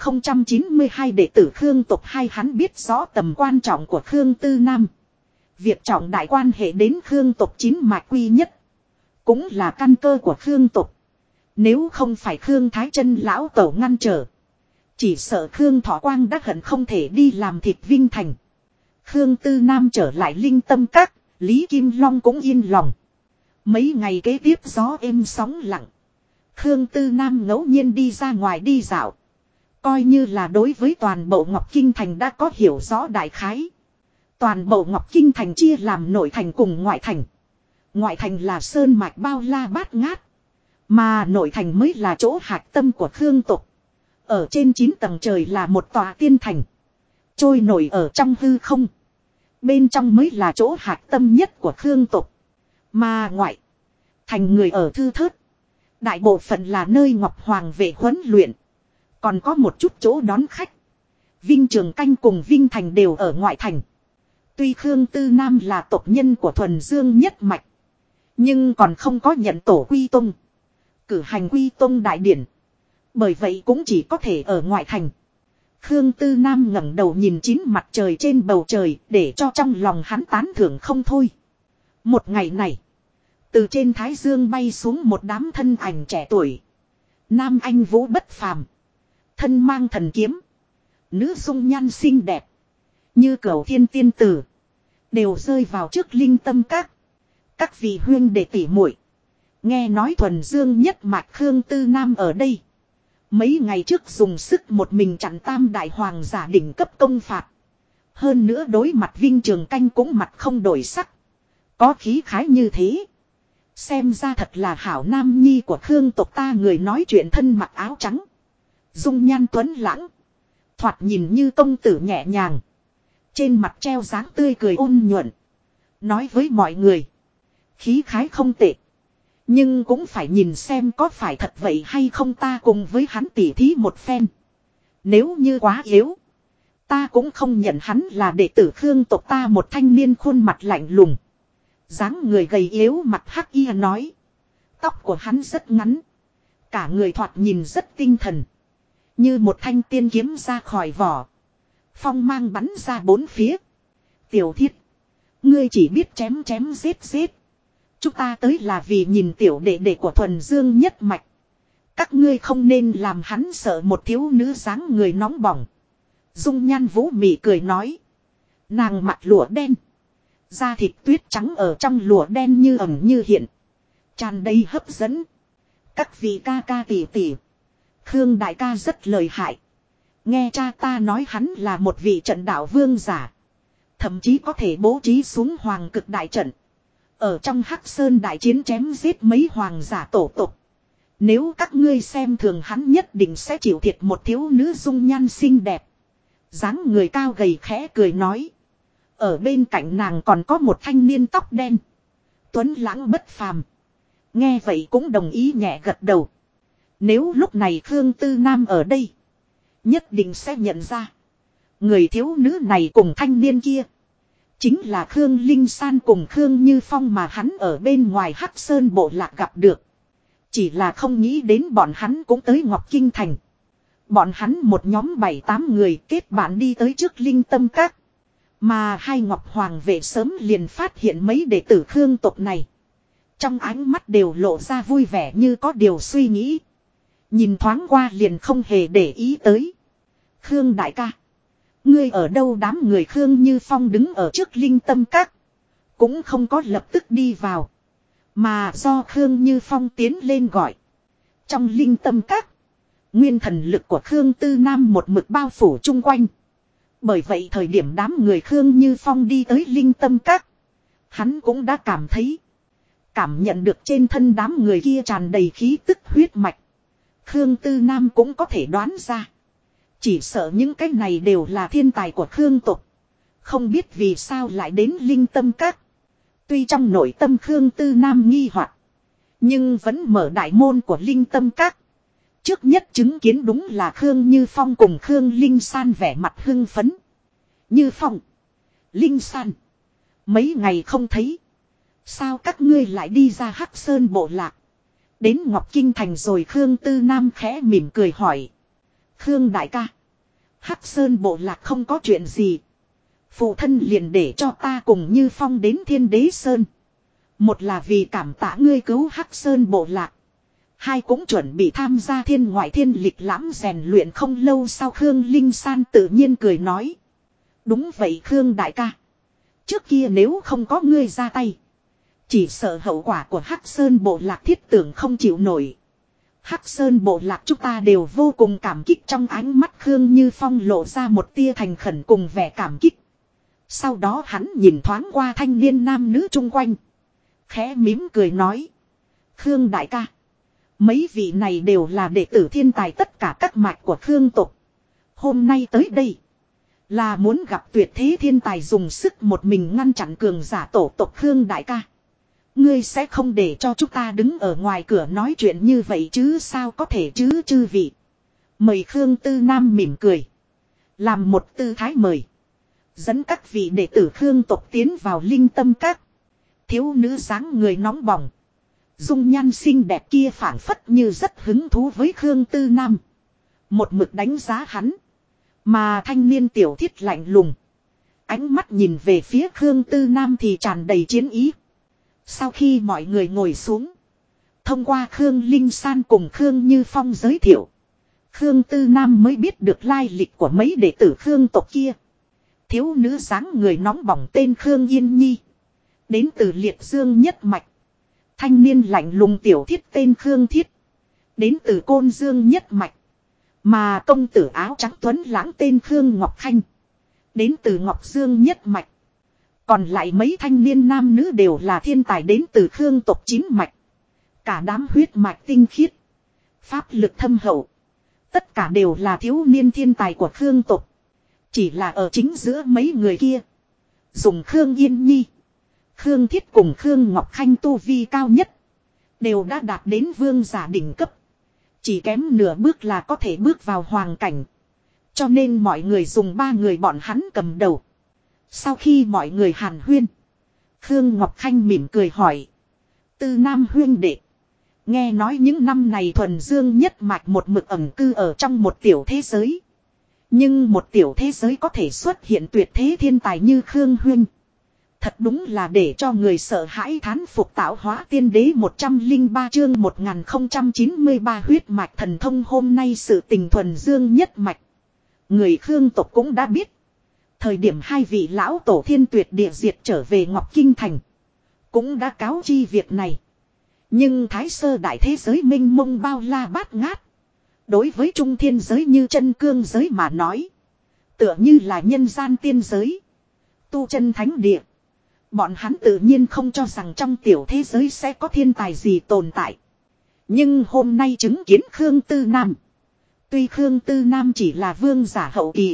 1092 đệ tử Khương tộc 2. Hắn biết rõ tầm quan trọng của Khương Tư Nam. Việc trọng đại quan hệ đến Khương tộc 9 mạch quy nhất. Cũng là căn cơ của Khương tộc. Nếu không phải Khương Thái Chân lão tổ ngăn trở. Chỉ sợ Khương Thọ Quang đã hận không thể đi làm thịt Vinh Thành. Khương Tư Nam trở lại Linh Tâm Các. Lý Kim Long cũng yên lòng. Mấy ngày kế tiếp gió êm sóng lặng. Khương Tư Nam ngẫu nhiên đi ra ngoài đi dạo. Coi như là đối với toàn bộ Ngọc Kinh Thành đã có hiểu rõ đại khái. Toàn bộ Ngọc Kinh Thành chia làm nội thành cùng ngoại thành. Ngoại thành là sơn mạch bao la bát ngát. Mà nội thành mới là chỗ hạch tâm của Khương tộc. Ở trên 9 tầng trời là một tòa tiên thành. Trôi nổi ở trong hư không. Bên trong mới là chỗ hạch tâm nhất của Khương tộc. Mà ngoại thành người ở thư thớt. Đại bộ phận là nơi Ngọc Hoàng vệ huấn luyện. Còn có một chút chỗ đón khách. Vinh Trường Canh cùng Vinh Thành đều ở ngoại thành. Tuy Khương Tư Nam là tộc nhân của Thuần Dương nhất mạch. Nhưng còn không có nhận tổ quy tông. Cử hành quy tông đại điển. Bởi vậy cũng chỉ có thể ở ngoại thành. Khương Tư Nam ngẩng đầu nhìn 9 mặt trời trên bầu trời. Để cho trong lòng hắn tán thưởng không thôi. Một ngày này. Từ trên Thái Dương bay xuống một đám thân ảnh trẻ tuổi. Nam anh vũ bất phàm. Thân mang thần kiếm. Nữ dung nhan xinh đẹp. Như cửu thiên tiên tử. Đều rơi vào trước Linh Tâm Các. Các vị huyên đệ tỷ muội. Nghe nói Thuần Dương nhất mạch Khương Tư Nam ở đây. Mấy ngày trước dùng sức một mình chặn tam đại hoàng giả đỉnh cấp công phạt. Hơn nữa đối mặt Vinh Trường Canh cũng mặt không đổi sắc. Có khí khái như thế. Xem ra thật là hảo nam nhi của Khương tộc ta, người nói chuyện thân mặc áo trắng. Dung nhan tuấn lãng. Thoạt nhìn như công tử nhẹ nhàng. Trên mặt treo dáng tươi cười ôn nhuận. Nói với mọi người. Khí khái không tệ. Nhưng cũng phải nhìn xem có phải thật vậy hay không, ta cùng với hắn tỉ thí một phen. Nếu như quá yếu. Ta cũng không nhận hắn là đệ tử Khương tộc ta. Một thanh niên khuôn mặt lạnh lùng. Dáng người gầy yếu mặt hắc y nói. Tóc của hắn rất ngắn. Cả người thoạt nhìn rất tinh thần. Như một thanh tiên kiếm ra khỏi vỏ. Phong mang bắn ra bốn phía. Tiểu Thiết. Ngươi chỉ biết chém chém giết giết. Chúng ta tới là vì nhìn tiểu đệ đệ của Thuần Dương nhất mạch. Các ngươi không nên làm hắn sợ. Một thiếu nữ dáng người nóng bỏng. Dung nhan vũ mị cười nói. Nàng mặc lụa đen. Da thịt tuyết trắng ở trong lụa đen như ẩn như hiện. Tràn đầy hấp dẫn. Các vị ca ca tỷ tỷ. Khương đại ca rất lợi hại. Nghe cha ta nói hắn là một vị trận đạo vương giả. Thậm chí có thể bố trí xuống hoàng cực đại trận. Ở trong Hắc Sơn đại chiến chém giết mấy hoàng giả tổ tộc. Nếu các ngươi xem thường hắn nhất định sẽ chịu thiệt. Một thiếu nữ dung nhan xinh đẹp. Dáng người cao gầy khẽ cười nói. Ở bên cạnh nàng còn có một thanh niên tóc đen. Tuấn lãng bất phàm. Nghe vậy cũng đồng ý nhẹ gật đầu. Nếu lúc này Khương Tư Nam ở đây. Nhất định sẽ nhận ra. Người thiếu nữ này cùng thanh niên kia. Chính là Khương Linh San cùng Khương Như Phong mà hắn ở bên ngoài Hắc Sơn bộ lạc gặp được. Chỉ là không nghĩ đến bọn hắn cũng tới Ngọc Kinh Thành. Bọn hắn một nhóm 7-8 người kết bạn đi tới trước Linh Tâm Các. Mà hai Ngọc Hoàng vệ sớm liền phát hiện mấy đệ tử Khương tộc này. Trong ánh mắt đều lộ ra vui vẻ như có điều suy nghĩ. Nhìn thoáng qua liền không hề để ý tới. Khương đại ca. Ngươi ở đâu? Đám người Khương Như Phong đứng ở trước Linh Tâm Các. Cũng không có lập tức đi vào. Mà do Khương Như Phong tiến lên gọi. Trong Linh Tâm Các. Nguyên thần lực của Khương Tư Nam một mực bao phủ chung quanh. Bởi vậy thời điểm đám người Khương Như Phong đi tới Linh Tâm Các. Hắn cũng đã cảm thấy. Cảm nhận được trên thân đám người kia tràn đầy khí tức huyết mạch. Khương Tư Nam cũng có thể đoán ra. Chỉ sợ những cái này đều là thiên tài của Khương tộc. Không biết vì sao lại đến Linh Tâm Các. Tuy trong nội tâm Khương Tư Nam nghi hoặc, nhưng vẫn mở đại môn của Linh Tâm Các. Trước nhất chứng kiến đúng là Khương Như Phong cùng Khương Linh San vẻ mặt hưng phấn. Như Phong, Linh San, mấy ngày không thấy. Sao các ngươi lại đi ra Hắc Sơn bộ lạc? Đến Ngọc Kinh Thành rồi? Khương Tư Nam khẽ mỉm cười hỏi. Khương đại ca, Hắc Sơn bộ lạc không có chuyện gì. Phụ thân liền để cho ta cùng Như Phong đến Thiên Đế Sơn. Một là vì cảm tạ ngươi cứu Hắc Sơn bộ lạc. Hai cũng chuẩn bị tham gia thiên ngoại thiên lịch lãm rèn luyện. Không lâu sau Khương Linh San tự nhiên cười nói. Đúng vậy Khương đại ca. Trước kia nếu không có ngươi ra tay, chỉ sợ hậu quả của Hắc Sơn bộ lạc thiết tưởng không chịu nổi. Hắc Sơn bộ lạc chúng ta đều vô cùng cảm kích. Trong ánh mắt Khương Như Phong lộ ra một tia thành khẩn cùng vẻ cảm kích. Sau đó hắn nhìn thoáng qua thanh niên nam nữ chung quanh. Khẽ mỉm cười nói. Khương đại ca, mấy vị này đều là đệ tử thiên tài tất cả các mạch của Khương tộc. Hôm nay tới đây là muốn gặp tuyệt thế thiên tài dùng sức một mình ngăn chặn cường giả tổ tộc. Khương đại ca, ngươi sẽ không để cho chúng ta đứng ở ngoài cửa nói chuyện như vậy chứ? Sao có thể chứ chư vị. Mời. Khương Tư Nam mỉm cười, làm một tư thái mời, dẫn các vị đệ tử Khương tộc tiến vào Linh Tâm Các. Thiếu nữ dáng người nóng bỏng, dung nhan xinh đẹp kia phảng phất như rất hứng thú với Khương Tư Nam. Một mực đánh giá hắn. Mà thanh niên Tiểu Thiết lạnh lùng, ánh mắt nhìn về phía Khương Tư Nam thì tràn đầy chiến ý. Sau khi mọi người ngồi xuống, thông qua Khương Linh San cùng Khương Như Phong giới thiệu, Khương Tư Nam mới biết được lai lịch của mấy đệ tử Khương tộc kia. Thiếu nữ dáng người nóng bỏng tên Khương Yên Nhi, đến từ Liệt Dương nhất mạch. Thanh niên lạnh lùng Tiểu Thiết tên Khương Thiết, đến từ Côn Dương nhất mạch. Mà công tử áo trắng tuấn lãng tên Khương Ngọc Khanh, đến từ Ngọc Dương nhất mạch. Còn lại mấy thanh niên nam nữ đều là thiên tài đến từ Khương tộc chín mạch. Cả đám huyết mạch tinh khiết. Pháp lực thâm hậu. Tất cả đều là thiếu niên thiên tài của Khương tộc. Chỉ là ở chính giữa mấy người kia. Dùng Khương Yên Nhi, Khương Thiết cùng Khương Ngọc Khanh tu vi cao nhất. Đều đã đạt đến vương giả đỉnh cấp. Chỉ kém nửa bước là có thể bước vào hoàng cảnh. Cho nên mọi người dùng ba người bọn hắn cầm đầu. Sau khi mọi người hàn huyên, Khương Ngọc Khanh mỉm cười hỏi. Tư Nam huyên đệ. Nghe nói những năm này thuần dương nhất mạch một mực ẩn cư ở trong một tiểu thế giới. Nhưng một tiểu thế giới có thể xuất hiện tuyệt thế thiên tài như Khương huyên. Thật đúng là để cho người sợ hãi thán phục. Tạo hóa tiên đế 103 chương 1093 huyết mạch thần thông. Hôm nay sự tình thuần dương nhất mạch. Người Khương tộc cũng đã biết. Thời điểm hai vị lão tổ thiên tuyệt địa diệt trở về Ngọc Kinh Thành. Cũng đã cáo chi việc này. Nhưng thái sơ đại thế giới minh mông bao la bát ngát. Đối với trung thiên giới như chân cương giới mà nói. Tựa như là nhân gian tiên giới. Tu chân thánh địa. Bọn hắn tự nhiên không cho rằng trong tiểu thế giới sẽ có thiên tài gì tồn tại. Nhưng hôm nay chứng kiến Khương Tư Nam. Tuy Khương Tư Nam chỉ là vương giả hậu kỳ.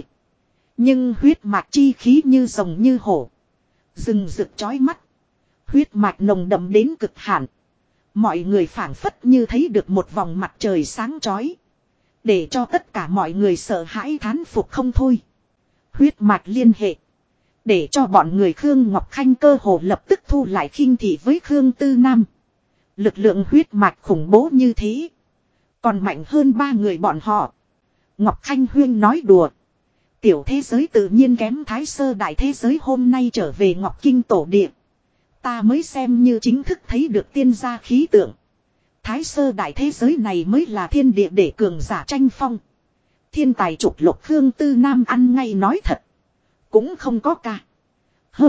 Nhưng huyết mạch chi khí như rồng như hổ. Rừng rực chói mắt. Huyết mạch nồng đậm đến cực hạn. Mọi người phảng phất như thấy được một vòng mặt trời sáng chói. Để cho tất cả mọi người sợ hãi thán phục không thôi. Huyết mạch liên hệ. Để cho bọn người Khương Ngọc Khanh cơ hồ lập tức thu lại khinh thị với Khương Tư Nam. Lực lượng huyết mạch khủng bố như thế. Còn mạnh hơn ba người bọn họ. Ngọc Khanh huyên nói đùa. Tiểu thế giới tự nhiên kém thái sơ đại thế giới hôm nay trở về Ngọc Kinh tổ địa. Ta mới xem như chính thức thấy được tiên gia khí tượng. Thái sơ đại thế giới này mới là thiên địa để cường giả tranh phong. Thiên tài trục lục Khương Tư Nam ăn ngay nói thật. Cũng không có ca. Hơ.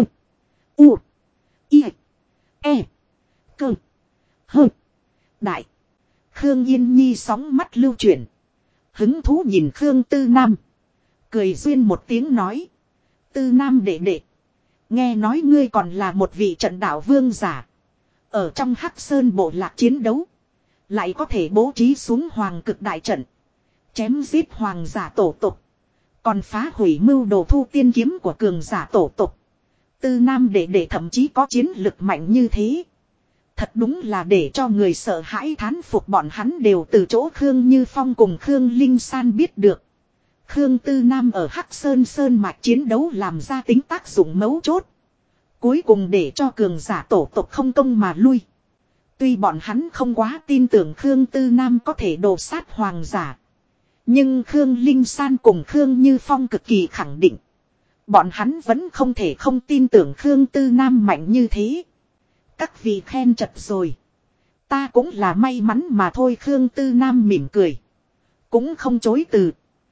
U. I. E. Cơ. Hơ. Đại. Khương Yên Nhi sóng mắt lưu chuyển. Hứng thú nhìn Khương Tư Nam. Cười duyên một tiếng nói. Tư Nam đệ đệ. Nghe nói ngươi còn là một vị trận đạo vương giả. Ở trong Hắc Sơn bộ lạc chiến đấu. Lại có thể bố trí xuống hoàng cực đại trận. Chém giết hoàng giả tổ tục. Còn phá hủy mưu đồ thu tiên kiếm của cường giả tổ tục. Tư Nam đệ đệ thậm chí có chiến lực mạnh như thế. Thật đúng là để cho người sợ hãi thán phục. Bọn hắn đều từ chỗ Khương Như Phong cùng Khương Linh San biết được. Khương Tư Nam ở Hắc Sơn Sơn mạch chiến đấu làm ra tính tác dụng mấu chốt. Cuối cùng để cho cường giả tổ tộc không công mà lui. Tuy bọn hắn không quá tin tưởng Khương Tư Nam có thể đổ sát hoàng giả. Nhưng Khương Linh San cùng Khương Như Phong cực kỳ khẳng định. Bọn hắn vẫn không thể không tin tưởng Khương Tư Nam mạnh như thế. Các vị khen chật rồi. Ta cũng là may mắn mà thôi. Khương Tư Nam mỉm cười. Cũng không chối từ.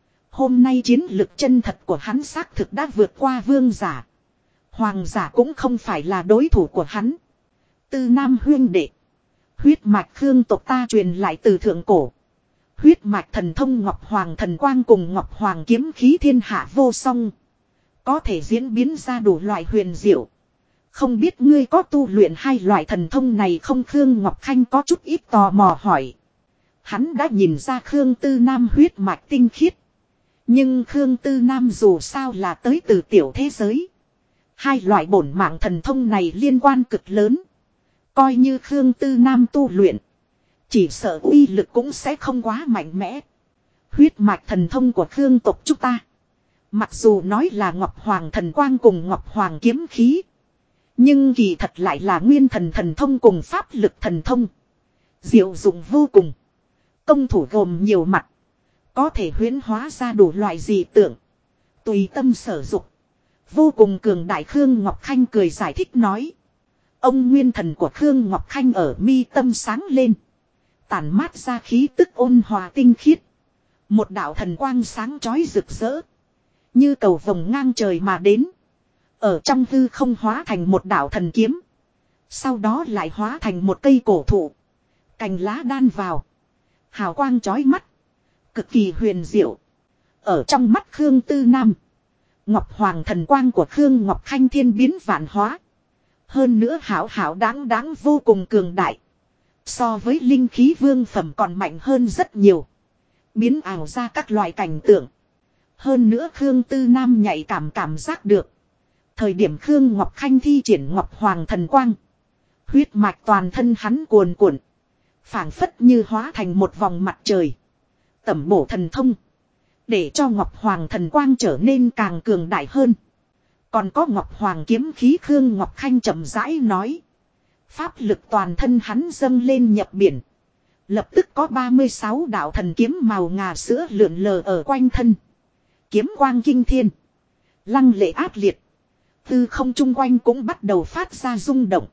Hôm nay chiến lực chân thật của hắn xác thực đã vượt qua vương giả. Hoàng giả cũng không phải là đối thủ của hắn. Tư Nam huyên đệ. Huyết mạch Khương tộc ta truyền lại từ thượng cổ. Huyết mạch thần thông Ngọc Hoàng thần quang cùng Ngọc Hoàng kiếm khí thiên hạ vô song. Có thể diễn biến ra đủ loại huyền diệu. Không biết ngươi có tu luyện hai loại thần thông này không? Khương Ngọc Khanh có chút ít tò mò hỏi. Hắn đã nhìn ra Khương Tư Nam huyết mạch tinh khiết. Nhưng Khương Tư Nam dù sao là tới từ tiểu thế giới. Hai loại bổn mạng thần thông này liên quan cực lớn. Coi như Khương Tư Nam tu luyện. Chỉ sợ uy lực cũng sẽ không quá mạnh mẽ. Huyết mạch thần thông của Khương tộc chúng ta. Mặc dù nói là Ngọc Hoàng thần quang cùng Ngọc Hoàng kiếm khí. Nhưng kỳ thật lại là nguyên thần thần thông cùng pháp lực thần thông. Diệu dụng vô cùng. Công thủ gồm nhiều mặt. Có thể huyễn hóa ra đủ loại dị tượng. Tùy tâm sở dục. Vô cùng cường đại. Khương Ngọc Khanh cười giải thích nói. Ông nguyên thần của Khương Ngọc Khanh ở mi tâm sáng lên. Tản mát ra khí tức ôn hòa tinh khiết. Một đạo thần quang sáng chói rực rỡ. Như cầu vồng ngang trời mà đến. Ở trong hư không hóa thành một đạo thần kiếm. Sau đó lại hóa thành một cây cổ thụ. Cành lá đan vào. Hào quang chói mắt. Cực kỳ huyền diệu. Ở trong mắt Khương Tư Nam. Ngọc Hoàng thần quang của Khương Ngọc Khanh thiên biến vạn hóa. Hơn nữa hảo hảo đáng đáng vô cùng cường đại. So với linh khí vương phẩm còn mạnh hơn rất nhiều. Biến ảo ra các loại cảnh tượng. Hơn nữa Khương Tư Nam nhạy cảm giác được. Thời điểm Khương Ngọc Khanh thi triển Ngọc Hoàng thần quang. Huyết mạch toàn thân hắn cuồn cuộn. Phảng phất như hóa thành một vòng mặt trời. Tẩm bổ thần thông. Để cho Ngọc Hoàng thần quang trở nên càng cường đại hơn. Còn có Ngọc Hoàng kiếm khí Khương Ngọc Khanh chậm rãi nói. Pháp lực toàn thân hắn dâng lên nhập biển. Lập tức có 36 đạo thần kiếm màu ngà sữa lượn lờ ở quanh thân. Kiếm quang kinh thiên. Lăng lệ ác liệt. Hư không chung quanh cũng bắt đầu phát ra rung động.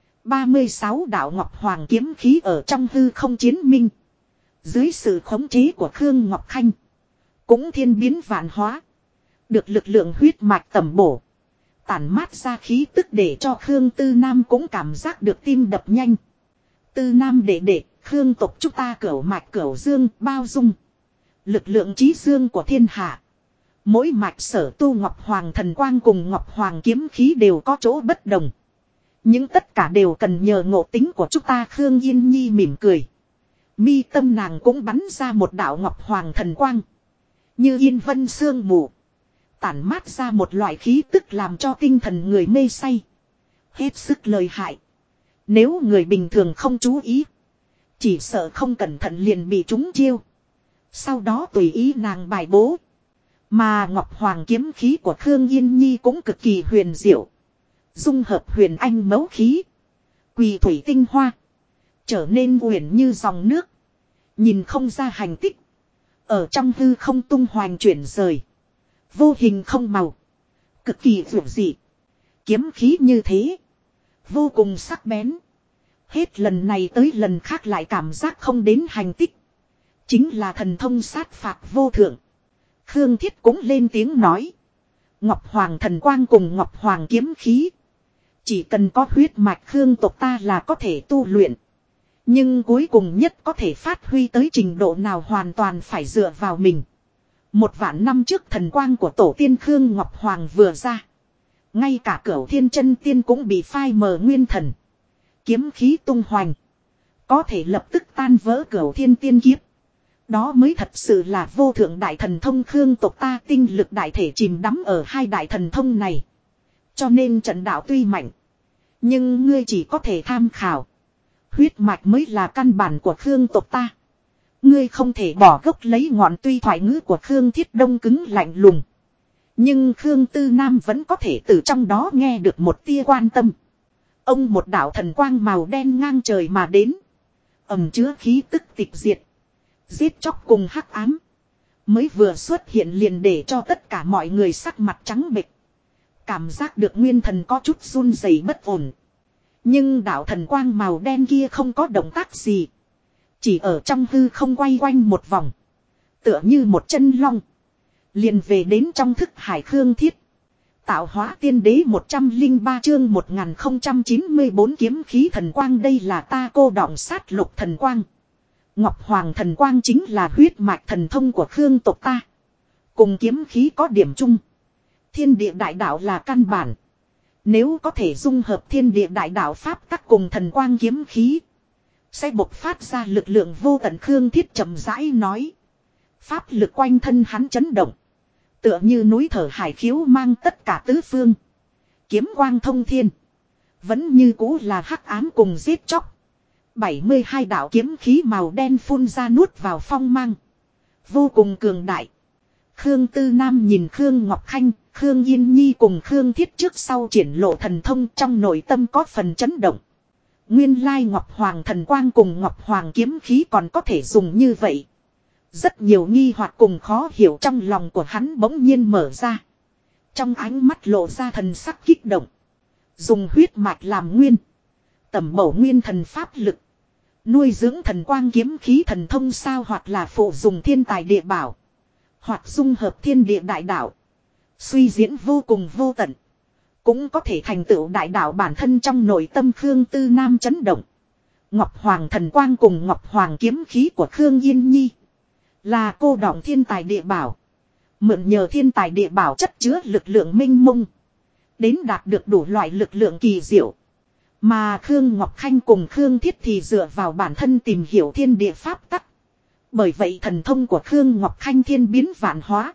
36 đạo Ngọc Hoàng kiếm khí ở trong hư không chiến minh. Dưới sự khống chế của Khương Ngọc Khanh. Cũng thiên biến vạn hóa. Được lực lượng huyết mạch tẩm bổ. Tản mát ra khí tức để cho Khương Tư Nam cũng cảm giác được tim đập nhanh. Tư Nam đệ Khương tộc chúng ta cửu mạch cửu dương bao dung. Lực lượng trí dương của thiên hạ. Mỗi mạch sở tu Ngọc Hoàng thần quang cùng Ngọc Hoàng kiếm khí đều có chỗ bất đồng. Nhưng tất cả đều cần nhờ ngộ tính của chúng ta. Khương Yên Nhi mỉm cười. Mi tâm nàng cũng bắn ra một đạo Ngọc Hoàng thần quang. Như yên vân sương mù. Tản mát ra một loại khí tức làm cho tinh thần người mê say. Hết sức lợi hại. Nếu người bình thường không chú ý. Chỉ sợ không cẩn thận liền bị trúng chiêu. Sau đó tùy ý nàng bài bố. Mà Ngọc Hoàng kiếm khí của Khương Yên Nhi cũng cực kỳ huyền diệu. Dung hợp huyền anh mấu khí. Quỳ thủy tinh hoa. Trở nên uyển như dòng nước. Nhìn không ra hành tích. Ở trong hư không tung hoành chuyển rời. Vô hình không màu. Cực kỳ vượt dị. Kiếm khí như thế. Vô cùng sắc bén. Hết lần này tới lần khác lại cảm giác không đến hành tích. Chính là thần thông sát phạt vô thượng. Khương Thiết cũng lên tiếng nói. Ngọc Hoàng thần quang cùng Ngọc Hoàng kiếm khí. Chỉ cần có huyết mạch Khương tộc ta là có thể tu luyện. Nhưng cuối cùng nhất có thể phát huy tới trình độ nào hoàn toàn phải dựa vào mình. 1.000 năm trước thần quang của tổ tiên Khương Ngọc Hoàng vừa ra. Ngay cả Cửu Thiên Chân Tiên cũng bị phai mờ nguyên thần. Kiếm khí tung hoành. Có thể lập tức tan vỡ Cửu Thiên Tiên kiếp. Đó mới thật sự là vô thượng đại thần thông. Khương tộc ta tinh lực đại thể chìm đắm ở hai đại thần thông này. Cho nên trận đạo tuy mạnh. Nhưng ngươi chỉ có thể tham khảo. Huyết mạch mới là căn bản của Khương tộc ta. Ngươi không thể bỏ gốc lấy ngọn. Tuy thoại ngữ của Khương Thiết đông cứng lạnh lùng. Nhưng Khương Tư Nam vẫn có thể từ trong đó nghe được một tia quan tâm. Ông một đạo thần quang màu đen ngang trời mà đến. Ẩm chứa khí tức tịch diệt. Giết chóc cùng hắc ám. Mới vừa xuất hiện liền để cho tất cả mọi người sắc mặt trắng bệch. Cảm giác được nguyên thần có chút run rẩy bất ổn. Nhưng đạo thần quang màu đen kia không có động tác gì. Chỉ ở trong hư không quay quanh một vòng. Tựa như một chân long. Liền về đến trong thức hải Khương Thiết. Tạo hóa tiên đế 103 chương 1094 kiếm khí thần quang. Đây là ta cô đọng sát lục thần quang. Ngọc Hoàng thần quang chính là huyết mạch thần thông của Khương tộc ta. Cùng kiếm khí có điểm chung. Thiên địa đại đạo là căn bản. Nếu có thể dung hợp thiên địa đại đạo pháp tắc cùng thần quang kiếm khí. Sẽ bộc phát ra lực lượng vô tận. Khương Thiết chậm rãi nói. Pháp lực quanh thân hắn chấn động. Tựa như núi thở hải khiếu mang tất cả tứ phương. Kiếm quang thông thiên. Vẫn như cũ là hắc ám cùng giết chóc. 72 đạo kiếm khí màu đen phun ra nuốt vào phong mang. Vô cùng cường đại. Khương Tư Nam nhìn Khương Ngọc Khanh, Khương Yên Nhi cùng Khương Thiết trước sau triển lộ thần thông trong nội tâm có phần chấn động. Nguyên lai Ngọc Hoàng thần quang cùng Ngọc Hoàng kiếm khí còn có thể dùng như vậy. Rất nhiều nghi hoặc cùng khó hiểu trong lòng của hắn bỗng nhiên mở ra. Trong ánh mắt lộ ra thần sắc kích động. Dùng huyết mạch làm nguyên. Tẩm bổ nguyên thần pháp lực. Nuôi dưỡng thần quang kiếm khí thần thông sao, hoặc là phụ dùng thiên tài địa bảo. Hoặc dung hợp thiên địa đại đạo. Suy diễn vô cùng vô tận. Cũng có thể thành tựu đại đạo bản thân. Trong nội tâm Khương Tư Nam chấn động. Ngọc Hoàng thần quang cùng Ngọc Hoàng kiếm khí của Khương Yên Nhi. Là cô đọng thiên tài địa bảo. Mượn nhờ thiên tài địa bảo chất chứa lực lượng mênh mông. Đến đạt được đủ loại lực lượng kỳ diệu. Mà Khương Ngọc Khanh cùng Khương Thiết thì dựa vào bản thân tìm hiểu thiên địa pháp tắc. Bởi vậy thần thông của Khương Ngọc Khanh thiên biến vạn hóa.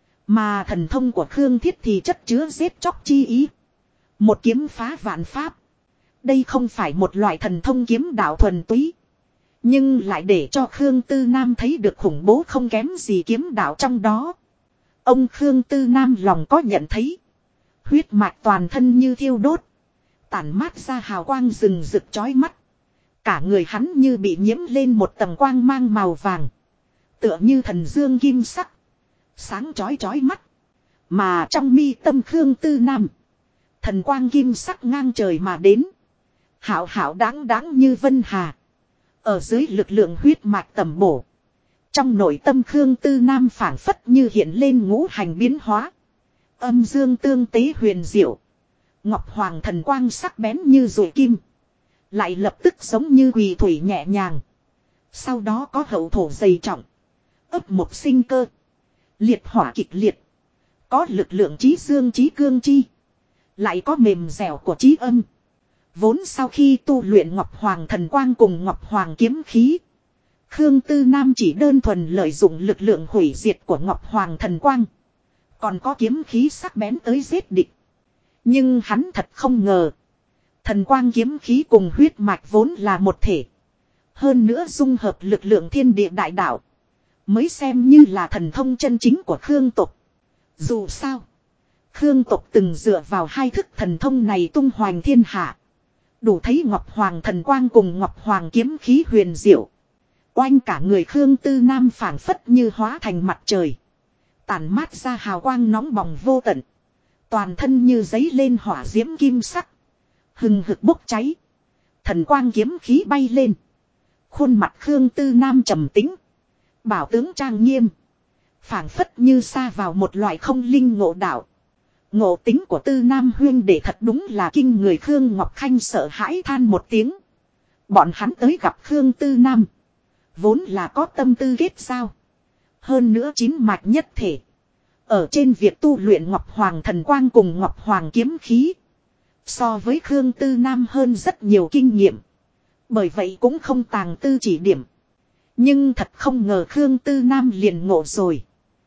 Mà thần thông của Khương Thiết thì chất chứa giết chóc chi ý. Một kiếm phá vạn pháp. Đây không phải một loại thần thông kiếm đạo thuần túy. Nhưng lại để cho Khương Tư Nam thấy được khủng bố không kém gì kiếm đạo trong đó. Ông Khương Tư Nam lòng có nhận thấy. Huyết mạch toàn thân như thiêu đốt. Tản mát ra hào quang rừng rực chói mắt. Cả người hắn như bị nhiễm lên một tầng quang mang màu vàng. Tựa như thần dương kim sắc. Sáng chói chói mắt. Mà trong mi tâm Khương Tư Nam. Thần quang kim sắc ngang trời mà đến. Hảo hảo đáng đáng như vân hà. Ở dưới lực lượng huyết mạch tầm bổ. Trong nội tâm Khương Tư Nam phảng phất như hiện lên ngũ hành biến hóa. Âm dương tương tế huyền diệu. Ngọc hoàng thần quang sắc bén như dội kim. Lại lập tức giống như quỳ thủy nhẹ nhàng. Sau đó có hậu thổ dày trọng. Ấp một sinh cơ. Liệt hỏa kịch liệt. Có lực lượng trí dương trí cương chi. Lại có mềm dẻo của trí âm. Vốn sau khi tu luyện Ngọc Hoàng thần quang cùng Ngọc Hoàng kiếm khí. Khương Tư Nam chỉ đơn thuần lợi dụng lực lượng hủy diệt của Ngọc Hoàng thần quang. Còn có kiếm khí sắc bén tới giết địch. Nhưng hắn thật không ngờ. Thần quang kiếm khí cùng huyết mạch vốn là một thể. Hơn nữa dung hợp lực lượng thiên địa đại đạo. Mới xem như là thần thông chân chính của Khương tộc. Dù sao. Khương tộc từng dựa vào hai thức thần thông này tung hoành thiên hạ. Đủ thấy Ngọc Hoàng thần quang cùng Ngọc Hoàng kiếm khí huyền diệu. Oanh cả người Khương Tư Nam phảng phất như hóa thành mặt trời. Tản mát ra hào quang nóng bỏng vô tận. Toàn thân như giấy lên hỏa diễm kim sắc. Hừng hực bốc cháy. Thần quang kiếm khí bay lên. Khuôn mặt Khương Tư Nam trầm tĩnh. Bảo tướng trang nghiêm. Phảng phất như xa vào một loại không linh ngộ đạo. Ngộ tính của Tư Nam huyên để thật đúng là kinh người. Khương Ngọc Khanh sợ hãi than một tiếng. Bọn hắn tới gặp Khương Tư Nam. Vốn là có tâm tư kết giao. Hơn nữa chín mạch nhất thể. Ở trên việc tu luyện Ngọc Hoàng thần quang cùng Ngọc Hoàng kiếm khí. So với Khương Tư Nam hơn rất nhiều kinh nghiệm. Bởi vậy cũng không tàng tư chỉ điểm. Nhưng thật không ngờ Khương Tư Nam liền ngộ rồi.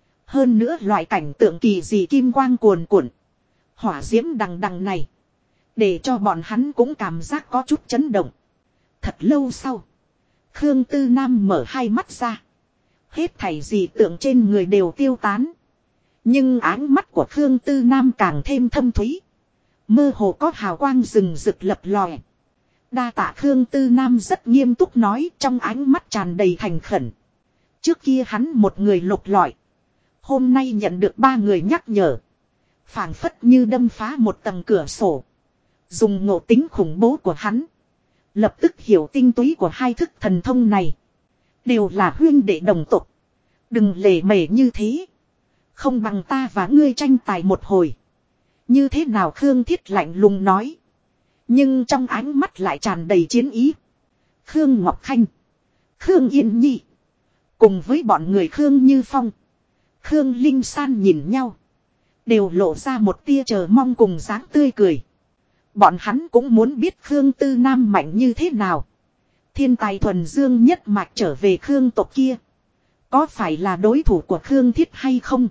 Hơn nữa loại cảnh tượng kỳ dị kim quang cuồn cuộn. Hỏa diễm đằng đằng này. Để cho bọn hắn cũng cảm giác có chút chấn động. Thật lâu sau. Khương Tư Nam mở hai mắt ra. Hết thảy dị tượng trên người đều tiêu tán. Nhưng ánh mắt của Khương Tư Nam càng thêm thâm thúy. Mơ hồ có hào quang rừng rực lập lòe. Đa tạ Khương Tư Nam rất nghiêm túc nói, trong ánh mắt tràn đầy thành khẩn. Trước kia hắn một người lục lọi. Hôm nay nhận được ba người nhắc nhở. Phảng phất như đâm phá một tầng cửa sổ. Dùng ngộ tính khủng bố của hắn. Lập tức hiểu tinh túy của hai thức thần thông này. Đều là huyên đệ đồng tộc. Đừng lề mề như thế. Không bằng ta và ngươi tranh tài một hồi. Như thế nào Khương Thiết lạnh lùng nói. Nhưng trong ánh mắt lại tràn đầy chiến ý. Khương Ngọc Khanh. Khương Yên Nhi. Cùng với bọn người Khương Như Phong. Khương Linh San nhìn nhau. Đều lộ ra một tia chờ mong cùng dáng tươi cười. Bọn hắn cũng muốn biết Khương Tư Nam mạnh như thế nào. Thiên tài thuần dương nhất mạch trở về Khương tộc kia. Có phải là đối thủ của Khương Thiết hay không?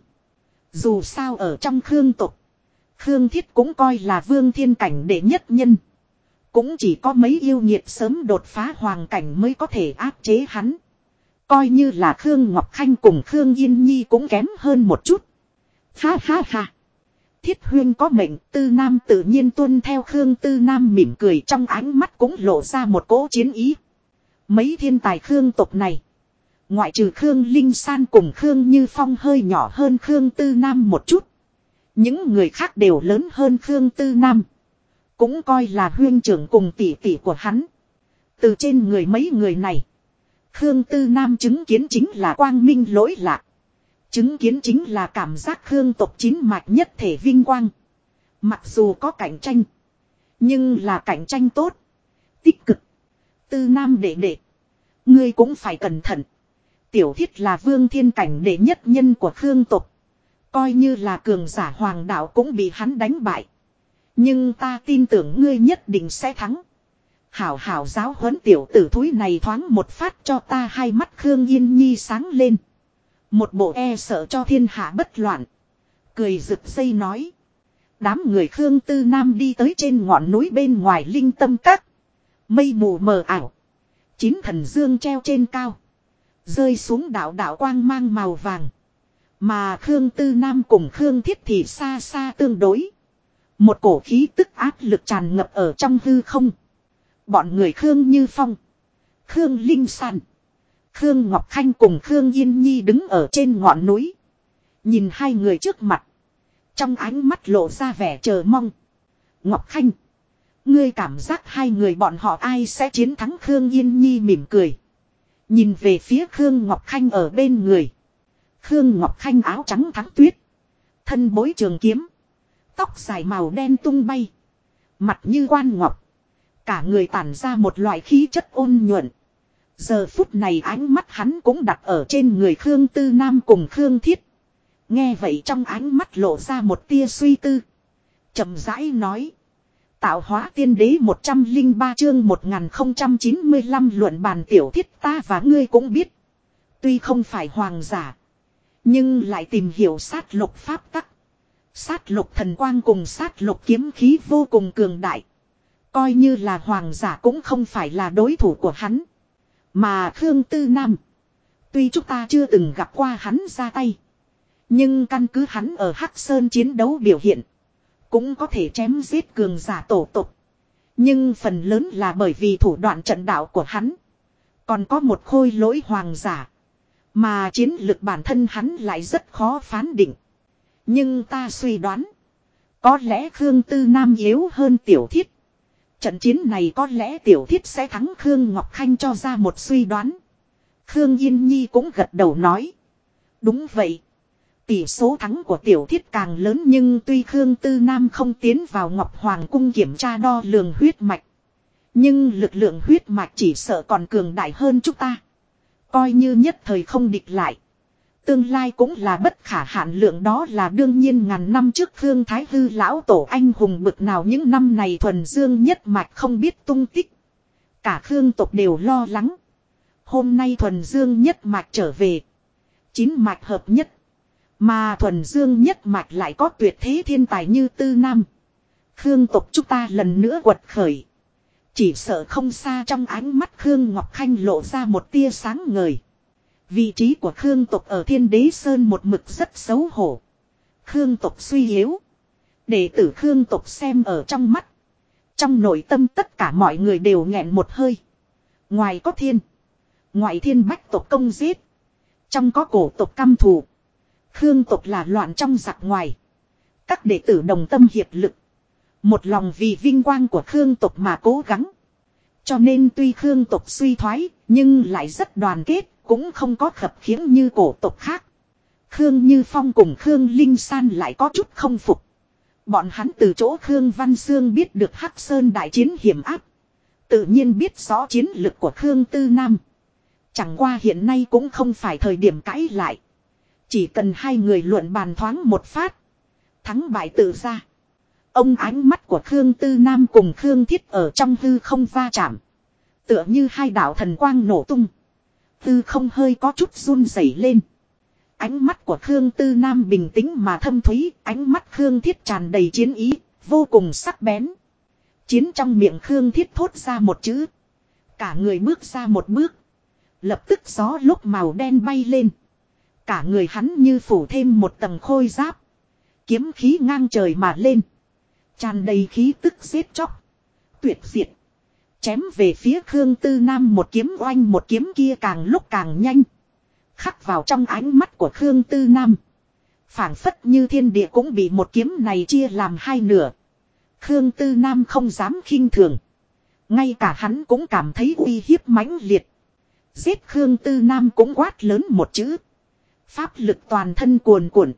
Dù sao ở trong Khương tộc. Khương Thiết cũng coi là vương thiên cảnh đệ nhất nhân. Cũng chỉ có mấy yêu nghiệt sớm đột phá hoàng cảnh mới có thể áp chế hắn. Coi như là Khương Ngọc Khanh cùng Khương Yên Nhi cũng kém hơn một chút. Ha ha ha. Thiết huyên có mệnh, Tư Nam tự nhiên tuân theo. Khương Tư Nam mỉm cười, trong ánh mắt cũng lộ ra một cỗ chiến ý. Mấy thiên tài Khương tộc này. Ngoại trừ Khương Linh San cùng Khương Như Phong hơi nhỏ hơn Khương Tư Nam một chút. Những người khác đều lớn hơn Khương Tư Nam. Cũng coi là huyên trưởng cùng tỷ tỷ của hắn. Từ trên người mấy người này. Khương Tư Nam chứng kiến chính là quang minh lỗi lạc. Chứng kiến chính là cảm giác Khương tộc chín mạch nhất thể vinh quang. Mặc dù có cạnh tranh. Nhưng là cạnh tranh tốt. Tích cực. Tư Nam đệ đệ. Ngươi cũng phải cẩn thận. Tiểu Thiết là vương thiên cảnh đệ nhất nhân của Khương tộc. Coi như là cường giả hoàng đạo cũng bị hắn đánh bại. Nhưng ta tin tưởng ngươi nhất định sẽ thắng. Hảo hảo giáo huấn tiểu tử thúi này thoáng một phát cho ta, hai mắt Khương Yên Nhi sáng lên. Một bộ e sợ cho thiên hạ bất loạn. Cười rực dây nói. Đám người Khương Tư Nam đi tới trên ngọn núi bên ngoài Linh Tâm Các. Mây mù mờ ảo. 9 thần dương treo trên cao. Rơi xuống đạo đạo quang mang màu vàng. Mà Khương Tư Nam cùng Khương Thiết thì xa xa tương đối. Một cổ khí tức áp lực tràn ngập ở trong hư không. Bọn người Khương Như Phong, Khương Linh San, Khương Ngọc Khanh cùng Khương Yên Nhi đứng ở trên ngọn núi. Nhìn hai người trước mặt. Trong ánh mắt lộ ra vẻ chờ mong. Ngọc Khanh, ngươi cảm giác hai người bọn họ ai sẽ chiến thắng? Khương Yên Nhi mỉm cười. Nhìn về phía Khương Ngọc Khanh ở bên người. Khương Ngọc Khanh áo trắng thắng tuyết. Thân bối trường kiếm. Tóc dài màu đen tung bay. Mặt như quan ngọc. Cả người tản ra một loại khí chất ôn nhuận. Giờ phút này ánh mắt hắn cũng đặt ở trên người Khương Tư Nam cùng Khương Thiết. Nghe vậy trong ánh mắt lộ ra một tia suy tư. Chậm rãi nói. Tạo hóa tiên đế 103 chương 1095 luận bàn tiểu thiết, ta và ngươi cũng biết. Tuy không phải hoàng giả. Nhưng lại tìm hiểu sát lục pháp tắc. Sát lục thần quang cùng sát lục kiếm khí vô cùng cường đại. Coi như là hoàng giả cũng không phải là đối thủ của hắn. Mà Khương Tư Nam. Tuy chúng ta chưa từng gặp qua hắn ra tay. Nhưng căn cứ hắn ở Hắc Sơn chiến đấu biểu hiện. Cũng có thể chém giết cường giả tổ tục. Nhưng phần lớn là bởi vì thủ đoạn trận đạo của hắn. Còn có một khôi lỗi hoàng giả. Mà chiến lực bản thân hắn lại rất khó phán định. Nhưng ta suy đoán. Có lẽ Khương Tư Nam yếu hơn tiểu thiết. Trận chiến này có lẽ tiểu thiết sẽ thắng. Khương Ngọc Khanh cho ra một suy đoán. Khương Yên Nhi cũng gật đầu nói. Đúng vậy. Tỷ số thắng của tiểu thiết càng lớn, nhưng tuy Khương Tư Nam không tiến vào Ngọc Hoàng cung kiểm tra đo lường huyết mạch. Nhưng lực lượng huyết mạch chỉ sợ còn cường đại hơn chúng ta. Coi như nhất thời không địch lại. Tương lai cũng là bất khả hạn lượng, đó là đương nhiên. Ngàn năm trước Khương Thái Hư lão tổ anh hùng bực nào, những năm này thuần dương nhất mạch không biết tung tích. Cả Khương tộc đều lo lắng. Hôm nay thuần dương nhất mạch trở về. 9 mạch hợp nhất. Mà thuần dương nhất mạch lại có tuyệt thế thiên tài như Tư Nam. Khương tộc chúng ta lần nữa quật khởi. Chỉ sợ không xa. Trong ánh mắt Khương Ngọc Khanh lộ ra một tia sáng ngời. Vị trí của Khương tộc ở Thiên Đế Sơn một mực rất xấu hổ. Khương tộc suy yếu. Đệ tử Khương tộc xem ở trong mắt. Trong nội tâm tất cả mọi người đều nghẹn một hơi. Ngoài có thiên. Ngoại thiên bách tộc công giết. Trong có cổ tộc căm thù. Khương tộc là loạn trong giặc ngoài. Các đệ tử đồng tâm hiệp lực. Một lòng vì vinh quang của Khương tộc mà cố gắng. Cho nên tuy Khương tộc suy thoái, nhưng lại rất đoàn kết, cũng không có khập khiễng như cổ tộc khác. Khương Như Phong cùng Khương Linh San lại có chút không phục. Bọn hắn từ chỗ Khương Văn Sương biết được Hắc Sơn đại chiến hiểm áp. Tự nhiên biết rõ chiến lực của Khương Tư Nam. Chẳng qua hiện nay cũng không phải thời điểm cãi lại. Chỉ cần hai người luận bàn thoáng một phát. Thắng bại tự ra. Ông ánh mắt của Khương Tư Nam cùng Khương Thiết ở trong hư không va chạm. Tựa như hai đạo thần quang nổ tung. Hư không hơi có chút run rẩy lên. Ánh mắt của Khương Tư Nam bình tĩnh mà thâm thúy. Ánh mắt Khương Thiết tràn đầy chiến ý. Vô cùng sắc bén. Chiến trong miệng Khương Thiết thốt ra một chữ. Cả người bước ra một bước. Lập tức gió lốc màu đen bay lên. Cả người hắn như phủ thêm một tầng khôi giáp. Kiếm khí ngang trời mà lên. Tràn đầy khí tức giết chóc. Tuyệt diệt. Chém về phía Khương Tư Nam một kiếm oanh, một kiếm kia càng lúc càng nhanh. Khắc vào trong ánh mắt của Khương Tư Nam. Phảng phất như thiên địa cũng bị một kiếm này chia làm hai nửa. Khương Tư Nam không dám khinh thường. Ngay cả hắn cũng cảm thấy uy hiếp mãnh liệt. Giết Khương Tư Nam cũng quát lớn một chữ. Pháp lực toàn thân cuồn cuộn.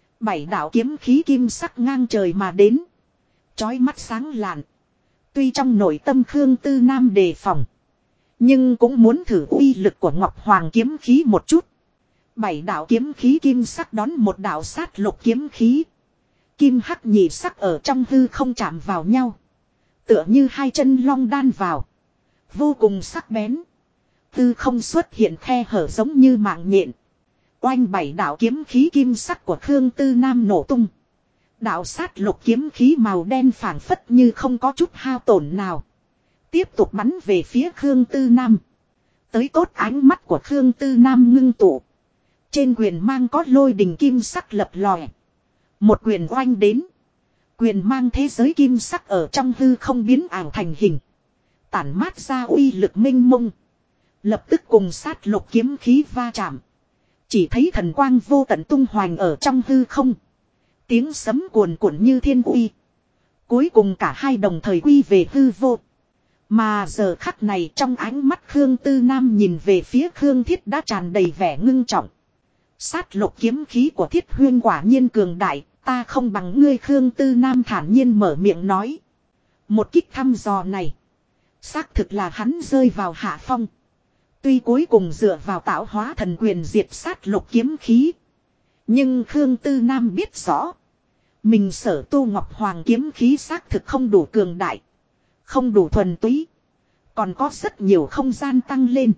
7 đạo kiếm khí kim sắc ngang trời mà đến. Chói mắt sáng lạn. Tuy trong nội tâm Khương Tư Nam đề phòng. Nhưng cũng muốn thử uy lực của Ngọc Hoàng kiếm khí một chút. 7 đạo kiếm khí kim sắc đón một đạo sát lục kiếm khí. Kim hắc nhị sắc ở trong hư không chạm vào nhau. Tựa như hai chân long đan vào. Vô cùng sắc bén. Hư không xuất hiện khe hở giống như mạng nhện. Oanh 7 đạo kiếm khí kim sắc của Khương Tư Nam nổ tung. Đạo sát lục kiếm khí màu đen phảng phất như không có chút hao tổn nào. Tiếp tục bắn về phía Khương Tư Nam. Tới tốt ánh mắt của Khương Tư Nam ngưng tụ. Trên quyền mang có lôi đình kim sắc lập lòe. Một quyền oanh đến. Quyền mang thế giới kim sắc ở trong hư không biến ảo thành hình. Tản mát ra uy lực minh mông. Lập tức cùng sát lục kiếm khí va chạm. Chỉ thấy thần quang vô tận tung hoành ở trong hư không. Tiếng sấm cuồn cuộn như thiên uy. Cuối cùng cả hai đồng thời quy về hư vô. Mà giờ khắc này trong ánh mắt Khương Tư Nam nhìn về phía Khương Thiết đã tràn đầy vẻ ngưng trọng. Sát lục kiếm khí của Thiết Huyên quả nhiên cường đại, ta không bằng ngươi. Khương Tư Nam thản nhiên mở miệng nói. Một kích thăm dò này, xác thực là hắn rơi vào hạ phong. Tuy cuối cùng dựa vào tạo hóa thần quyền diệt sát lục kiếm khí. Nhưng Khương Tư Nam biết rõ. Mình sở tu Ngọc Hoàng kiếm khí xác thực không đủ cường đại. Không đủ thuần túy. Còn có rất nhiều không gian tăng lên.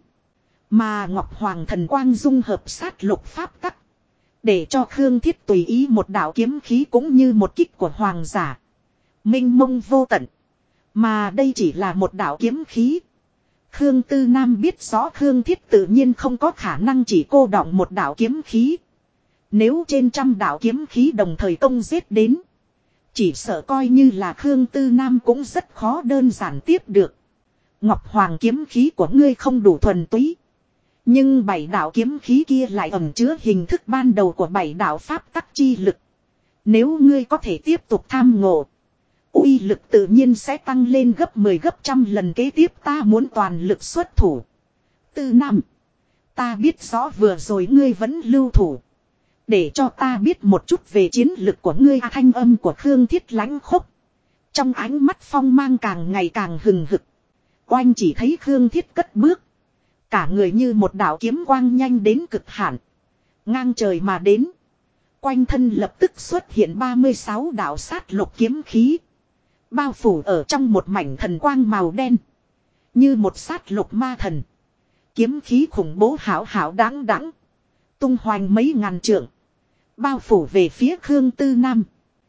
Mà Ngọc Hoàng thần quang dung hợp sát lục pháp tắc. Để cho Khương Thiết tùy ý một đạo kiếm khí cũng như một kích của hoàng giả. Minh mông vô tận. Mà đây chỉ là một đạo kiếm khí. Khương Tư Nam biết rõ Khương Thiết tự nhiên không có khả năng chỉ cô đọng một đạo kiếm khí. Nếu trên trăm đạo kiếm khí đồng thời công giết đến. Chỉ sợ coi như là Khương Tư Nam cũng rất khó đơn giản tiếp được. Ngọc Hoàng kiếm khí của ngươi không đủ thuần túy. Nhưng 7 đạo kiếm khí kia lại ẩn chứa hình thức ban đầu của 7 đạo pháp tắc chi lực. Nếu ngươi có thể tiếp tục tham ngộ, uy lực tự nhiên sẽ tăng lên gấp 10 gấp trăm lần. Kế tiếp ta muốn toàn lực xuất thủ. Tư Nam, ta biết rõ vừa rồi ngươi vẫn lưu thủ. Để cho ta biết một chút về chiến lực của ngươi. Thanh âm của Khương Thiết lãnh khốc. Trong ánh mắt phong mang càng ngày càng hừng hực. Oanh chỉ thấy Khương Thiết cất bước. Cả người như một đạo kiếm quang nhanh đến cực hạn. Ngang trời mà đến. Quanh thân lập tức xuất hiện 36 đạo sát lục kiếm khí. Bao phủ ở trong một mảnh thần quang màu đen. Như một sát lục ma thần. Kiếm khí khủng bố hảo hảo đáng đáng. Tung hoành mấy ngàn trượng. Bao phủ về phía Khương Tư Nam.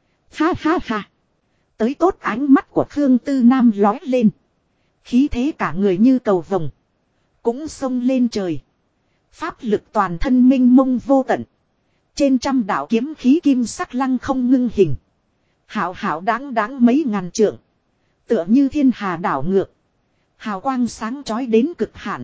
Ha ha ha. Tới tốt ánh mắt của Khương Tư Nam lói lên. Khí thế cả người như cầu vồng. Cũng xông lên trời. Pháp lực toàn thân minh mông vô tận. Trên trăm đạo kiếm khí kim sắc lăng không ngưng hình. Hảo hảo đáng đáng mấy ngàn trượng. Tựa như thiên hà đảo ngược. Hào quang sáng chói đến cực hạn.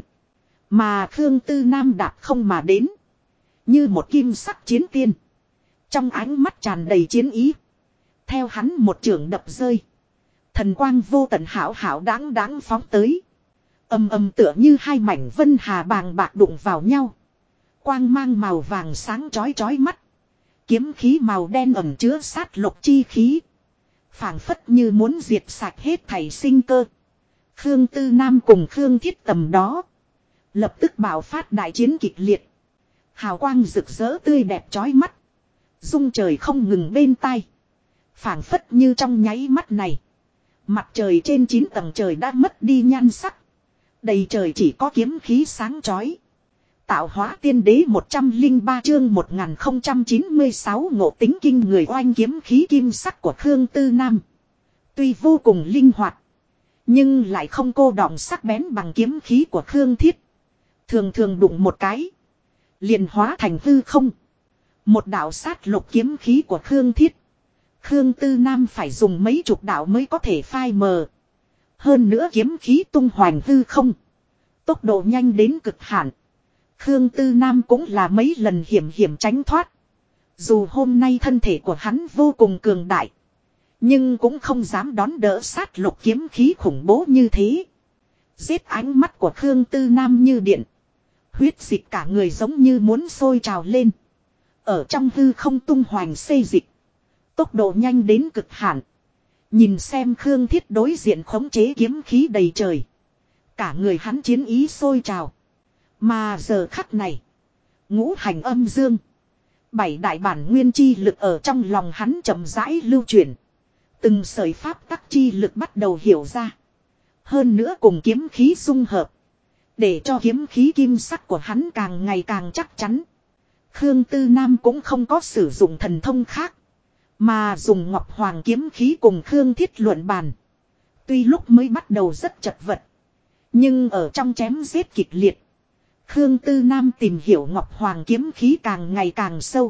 Mà Khương Tư Nam đạp không mà đến. Như một kim sắc chiến tiên. Trong ánh mắt tràn đầy chiến ý. Theo hắn một trường đập rơi. Thần quang vô tận hảo hảo đáng đáng phóng tới. Âm âm tựa như hai mảnh vân hà bàng bạc đụng vào nhau. Quang mang màu vàng sáng chói chói mắt. Kiếm khí màu đen ẩn chứa sát lục chi khí. Phảng phất như muốn diệt sạch hết thảy sinh cơ. Khương Tư Nam cùng Khương Thiết tầm đó. Lập tức bạo phát đại chiến kịch liệt. Hào quang rực rỡ tươi đẹp chói mắt. Rung trời không ngừng bên tai. Phảng phất như trong nháy mắt này. Mặt trời trên 9 tầng trời đã mất đi nhan sắc. Đầy trời chỉ có kiếm khí sáng chói. Tạo hóa tiên đế 103 chương 1096 ngộ tính kinh người. Oanh kiếm khí kim sắc của Khương Tư Nam. Tuy vô cùng linh hoạt. Nhưng lại không cô đọng sắc bén bằng kiếm khí của Khương Thiết. Thường thường đụng một cái. Liền hóa thành hư không. Một đạo sát lục kiếm khí của Khương Thiết. Khương Tư Nam phải dùng mấy chục đạo mới có thể phai mờ. Hơn nữa kiếm khí tung hoành hư không. Tốc độ nhanh đến cực hạn. Khương Tư Nam cũng là mấy lần hiểm tránh thoát. Dù hôm nay thân thể của hắn vô cùng cường đại. Nhưng cũng không dám đón đỡ sát lục kiếm khí khủng bố như thế. Giết ánh mắt của Khương Tư Nam như điện. Huyết dịch cả người giống như muốn sôi trào lên. Ở trong hư không tung hoành xê dịch. Tốc độ nhanh đến cực hạn. Nhìn xem Khương Thiết đối diện khống chế kiếm khí đầy trời. Cả người hắn chiến ý sôi trào. Mà giờ khắc này. Ngũ hành âm dương. 7 đại bản nguyên chi lực ở trong lòng hắn chậm rãi lưu chuyển. Từng sợi pháp tắc chi lực bắt đầu hiểu ra. Hơn nữa cùng kiếm khí xung hợp. Để cho kiếm khí kim sắc của hắn càng ngày càng chắc chắn. Khương Tư Nam cũng không có sử dụng thần thông khác. Mà dùng Ngọc Hoàng kiếm khí cùng Khương Thiết luận bàn. Tuy lúc mới bắt đầu rất chật vật. Nhưng ở trong chém giết kịch liệt. Khương Tư Nam tìm hiểu Ngọc Hoàng kiếm khí càng ngày càng sâu.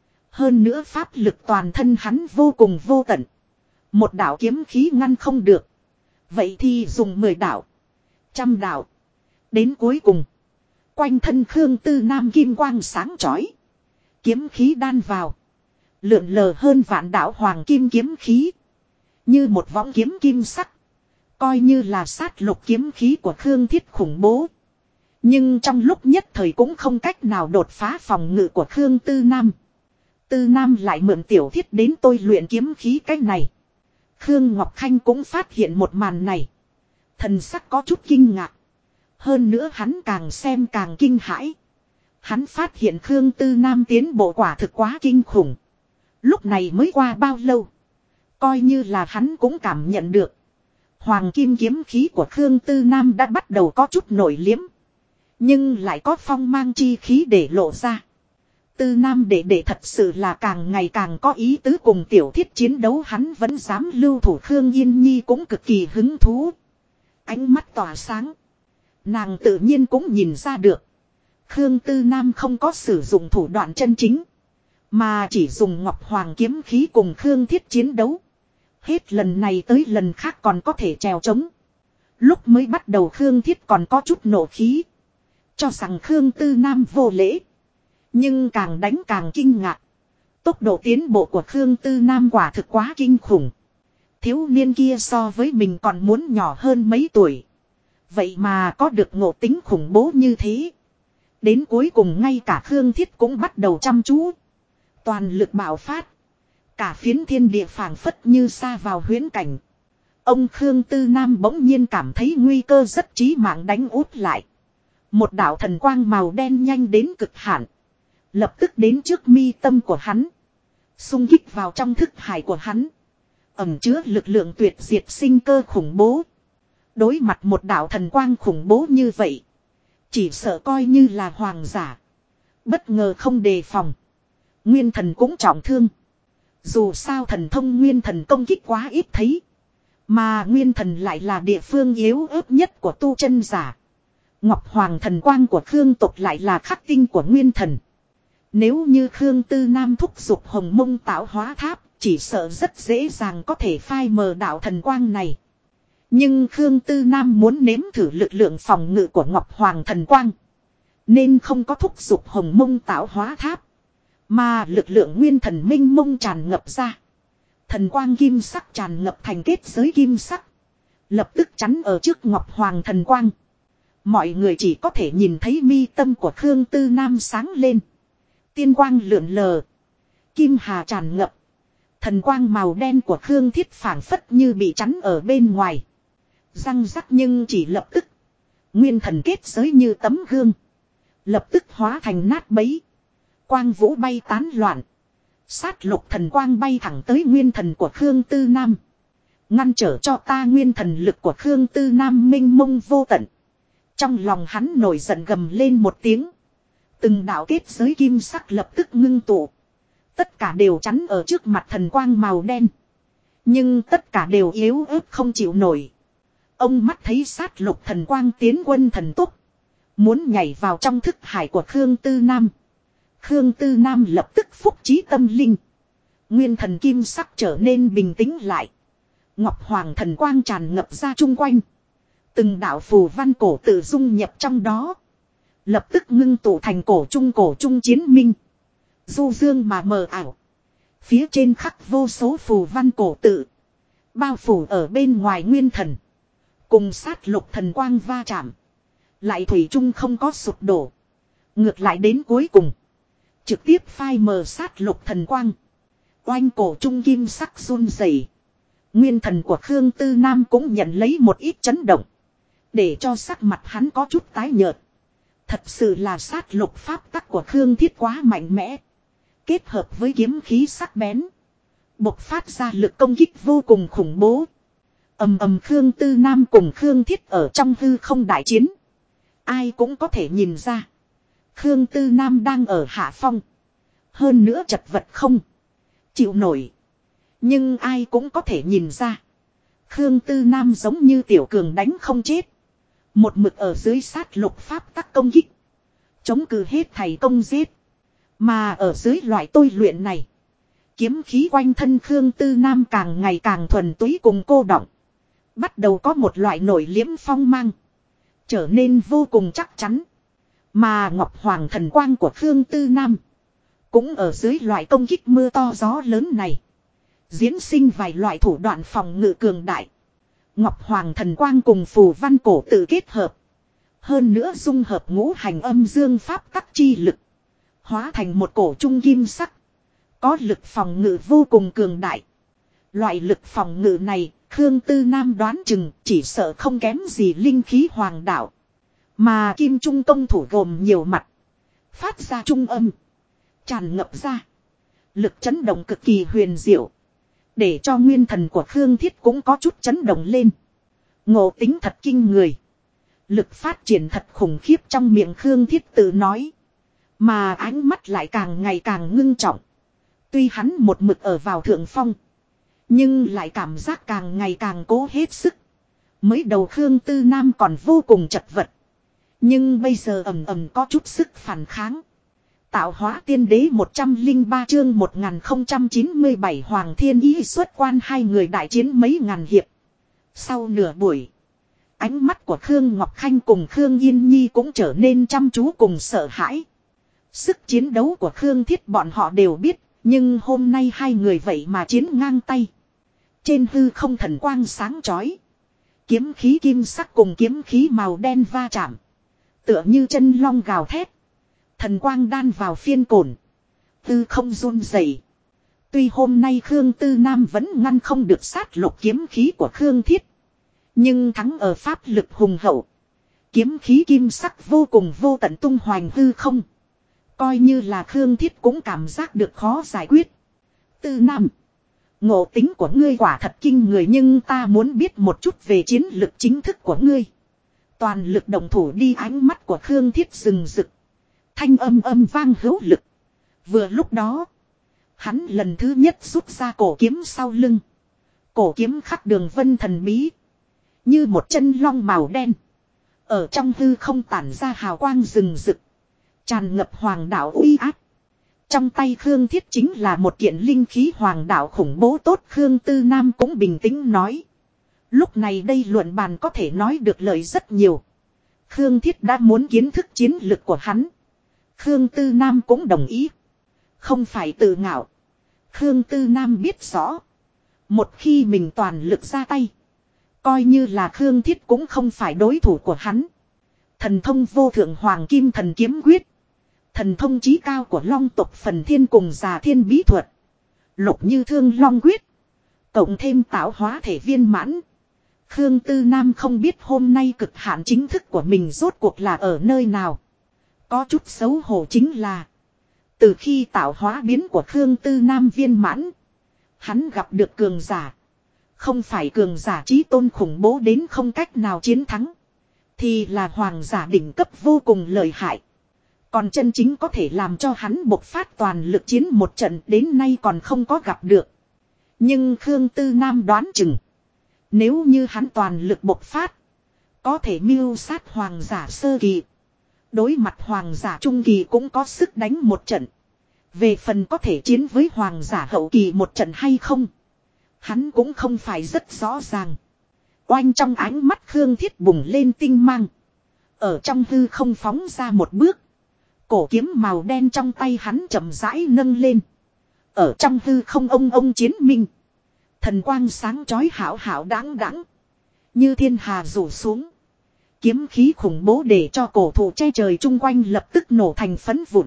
Hơn nữa pháp lực toàn thân hắn vô cùng vô tận. Một đạo kiếm khí ngăn không được. Vậy thì dùng 10 đạo. 100 đạo. Đến cuối cùng. Quanh thân Khương Tư Nam kim quang sáng chói. Kiếm khí đan vào. Lượn lờ hơn vạn đạo hoàng kim kiếm khí. Như một võng kiếm kim sắc. Coi như là sát lục kiếm khí của Khương Thiết khủng bố. Nhưng trong lúc nhất thời cũng không cách nào đột phá phòng ngự của Khương Tư Nam. Tư Nam lại mượn tiểu thiết đến tôi luyện kiếm khí cách này. Khương Ngọc Khanh cũng phát hiện một màn này. Thần sắc có chút kinh ngạc. Hơn nữa hắn càng xem càng kinh hãi. Hắn phát hiện Khương Tư Nam tiến bộ quả thực quá kinh khủng. Lúc này mới qua bao lâu. Coi như là hắn cũng cảm nhận được. Hoàng kim kiếm khí của Khương Tư Nam đã bắt đầu có chút nổi liếm. Nhưng lại có phong mang chi khí để lộ ra. Tư Nam để thật sự là càng ngày càng có ý tứ cùng tiểu thiết chiến đấu, hắn vẫn dám lưu thủ. Khương Yên Nhi cũng cực kỳ hứng thú. Ánh mắt tỏa sáng. Nàng tự nhiên cũng nhìn ra được. Khương Tư Nam không có sử dụng thủ đoạn chân chính. Mà chỉ dùng Ngọc Hoàng kiếm khí cùng Khương Thiết chiến đấu. Hết lần này tới lần khác còn có thể trèo trống. Lúc mới bắt đầu Khương Thiết còn có chút nộ khí. Cho rằng Khương Tư Nam vô lễ. Nhưng càng đánh càng kinh ngạc. Tốc độ tiến bộ của Khương Tư Nam quả thực quá kinh khủng. Thiếu niên kia so với mình còn muốn nhỏ hơn mấy tuổi. Vậy mà có được ngộ tính khủng bố như thế. Đến cuối cùng ngay cả Khương Thiết cũng bắt đầu chăm chú. Toàn lực bạo phát. Cả phiến thiên địa phảng phất như sa vào huyễn cảnh. Ông Khương Tư Nam bỗng nhiên cảm thấy nguy cơ rất chí mạng đánh úp lại. Một đạo thần quang màu đen nhanh đến cực hạn. Lập tức đến trước mi tâm của hắn. Xung kích vào trong thức hải của hắn. Ẩn chứa lực lượng tuyệt diệt sinh cơ khủng bố. Đối mặt một đạo thần quang khủng bố như vậy. Chỉ sợ coi như là hoàng giả. Bất ngờ không đề phòng. Nguyên thần cũng trọng thương. Dù sao thần thông nguyên thần công kích quá ít thấy. Mà nguyên thần lại là địa phương yếu ớt nhất của tu chân giả. Ngọc Hoàng thần quang của Khương tộc lại là khắc tinh của nguyên thần. Nếu như Khương Tư Nam thúc giục Hồng Mông tạo hóa tháp, chỉ sợ rất dễ dàng có thể phai mờ đạo thần quang này. Nhưng Khương Tư Nam muốn nếm thử lực lượng phòng ngự của Ngọc Hoàng thần quang. Nên không có thúc giục Hồng Mông tạo hóa tháp. Mà lực lượng nguyên thần minh mông tràn ngập ra. Thần quang kim sắc tràn ngập thành kết giới kim sắc. Lập tức chắn ở trước Ngọc Hoàng thần quang. Mọi người chỉ có thể nhìn thấy mi tâm của Khương Tư Nam sáng lên. Tiên quang lượn lờ. Kim hà tràn ngập. Thần quang màu đen của Khương Thiết phảng phất như bị chắn ở bên ngoài. Răng rắc nhưng chỉ lập tức. Nguyên thần kết giới như tấm gương. Lập tức hóa thành nát bấy. Quang vũ bay tán loạn. Sát lục thần quang bay thẳng tới nguyên thần của Khương Tư Nam. Ngăn trở cho ta nguyên thần lực của Khương Tư Nam minh mông vô tận. Trong lòng hắn nổi giận gầm lên một tiếng. Từng đạo kết giới kim sắc lập tức ngưng tụ. Tất cả đều chắn ở trước mặt thần quang màu đen. Nhưng tất cả đều yếu ớt không chịu nổi. Ông mắt thấy sát lục thần quang tiến quân thần tốc. Muốn nhảy vào trong thức hải của Khương Tư Nam. Khương Tư Nam lập tức phúc trí tâm linh. Nguyên thần kim sắc trở nên bình tĩnh lại. Ngọc Hoàng thần quang tràn ngập ra chung quanh. Từng đạo phù văn cổ tự dung nhập trong đó. Lập tức ngưng tụ thành cổ trung chiến minh. Du dương mà mờ ảo. Phía trên khắc vô số phù văn cổ tự. Bao phủ ở bên ngoài nguyên thần. Cùng sát lục thần quang va chạm. Lại thủy chung không có sụp đổ. Ngược lại đến cuối cùng. Trực tiếp phai mờ sát lục thần quang. Oanh cổ trung kim sắc run rẩy. Nguyên thần của Khương Tư Nam cũng nhận lấy một ít chấn động. Để cho sắc mặt hắn có chút tái nhợt. Thật sự là sát lục pháp tắc của Khương Thiết quá mạnh mẽ. Kết hợp với kiếm khí sắc bén. Bộc phát ra lực công kích vô cùng khủng bố. Ầm ầm Khương Tư Nam cùng Khương Thiết ở trong hư không đại chiến. Ai cũng có thể nhìn ra. Khương Tư Nam đang ở hạ phong. Hơn nữa chật vật không chịu nổi. Nhưng ai cũng có thể nhìn ra. Khương Tư Nam giống như tiểu cường đánh không chết. Một mực ở dưới sát lục pháp tắc công kích. Chống cự hết thầy công giết. Mà ở dưới loại tôi luyện này. Kiếm khí quanh thân Khương Tư Nam càng ngày càng thuần túy cùng cô đọng. Bắt đầu có một loại nổi liếm phong mang. Trở nên vô cùng chắc chắn. Mà Ngọc Hoàng thần quang của Khương Tư Nam. Cũng ở dưới loại công kích mưa to gió lớn này. Diễn sinh vài loại thủ đoạn phòng ngự cường đại. Ngọc Hoàng thần quang cùng phù văn cổ tự kết hợp. Hơn nữa dung hợp ngũ hành âm dương pháp tắc chi lực. Hóa thành một cổ trung kim sắc. Có lực phòng ngự vô cùng cường đại. Loại lực phòng ngự này, Khương Tư Nam đoán chừng chỉ sợ không kém gì linh khí hoàng đạo. Mà kim trung công thủ gồm nhiều mặt. Phát ra trung âm. Tràn ngập ra. Lực chấn động cực kỳ huyền diệu. Để cho nguyên thần của Khương Thiết cũng có chút chấn động lên. Ngộ tính thật kinh người. Lực phát triển thật khủng khiếp trong miệng Khương Thiết tự nói. Mà ánh mắt lại càng ngày càng ngưng trọng. Tuy hắn một mực ở vào thượng phong. Nhưng lại cảm giác càng ngày càng cố hết sức. Mới đầu Khương Tư Nam còn vô cùng chật vật. Nhưng bây giờ ầm ầm có chút sức phản kháng. Tạo hóa tiên đế 103 chương 1097 Hoàng Thiên Ý xuất quan hai người đại chiến mấy ngàn hiệp. Sau nửa buổi. Ánh mắt của Khương Ngọc Khanh cùng Khương Yên Nhi cũng trở nên chăm chú cùng sợ hãi. Sức chiến đấu của Khương Thiết bọn họ đều biết. Nhưng hôm nay hai người vậy mà chiến ngang tay. Trên hư không thần quang sáng chói. Kiếm khí kim sắc cùng kiếm khí màu đen va chạm. Tựa như chân long gào thét. Thần quang đan vào phiên cổn. Tư không run rẩy. Tuy hôm nay Khương Tư Nam vẫn ngăn không được sát lục kiếm khí của Khương Thiết. Nhưng thắng ở pháp lực hùng hậu. Kiếm khí kim sắc vô cùng vô tận tung hoành hư không. Coi như là Khương Thiết cũng cảm giác được khó giải quyết. Tư Nam. Ngộ tính của ngươi quả thật kinh người nhưng ta muốn biết một chút về chiến lực chính thức của ngươi. Toàn lực đồng thủ đi ánh mắt của Khương Thiết rừng rực. Thanh âm âm vang hữu lực. Vừa lúc đó. Hắn lần thứ nhất rút ra cổ kiếm sau lưng. Cổ kiếm khắc đường vân thần bí. Như một chân long màu đen. Ở trong hư không tản ra hào quang rừng rực. Tràn ngập hoàng đạo uy áp. Trong tay Khương Thiết chính là một kiện linh khí hoàng đạo khủng bố tốt. Khương Tư Nam cũng bình tĩnh nói. Lúc này đây luận bàn có thể nói được lời rất nhiều. Khương Thiết đã muốn kiến thức chiến lực của hắn. Khương Tư Nam cũng đồng ý. Không phải tự ngạo. Khương Tư Nam biết rõ. Một khi mình toàn lực ra tay. Coi như là Khương Thiết cũng không phải đối thủ của hắn. Thần thông vô thượng hoàng kim thần kiếm quyết. Thần thông chí cao của long tộc phần thiên cùng già thiên bí thuật. Lục như thương long quyết. Cộng thêm tạo hóa thể viên mãn. Khương Tư Nam không biết hôm nay cực hạn chính thức của mình rốt cuộc là ở nơi nào. Có chút xấu hổ chính là. Từ khi tạo hóa biến của Khương Tư Nam viên mãn. Hắn gặp được cường giả. Không phải cường giả chí tôn khủng bố đến không cách nào chiến thắng. Thì là hoàng giả đỉnh cấp vô cùng lợi hại. Còn chân chính có thể làm cho hắn bộc phát toàn lực chiến một trận đến nay còn không có gặp được. Nhưng Khương Tư Nam đoán chừng. Nếu như hắn toàn lực bộc phát. Có thể mưu sát hoàng giả sơ kỳ. Đối mặt hoàng giả trung kỳ cũng có sức đánh một trận. Về phần có thể chiến với hoàng giả hậu kỳ một trận hay không. Hắn cũng không phải rất rõ ràng. Oanh trong ánh mắt Khương Thiết bùng lên tinh mang. Ở trong hư không phóng ra một bước. Cổ kiếm màu đen trong tay hắn chậm rãi nâng lên. Ở trong hư không ông chiến minh. Thần quang sáng chói hảo hảo đáng đáng. Như thiên hà rủ xuống. Kiếm khí khủng bố để cho cổ thụ che trời chung quanh lập tức nổ thành phấn vụn.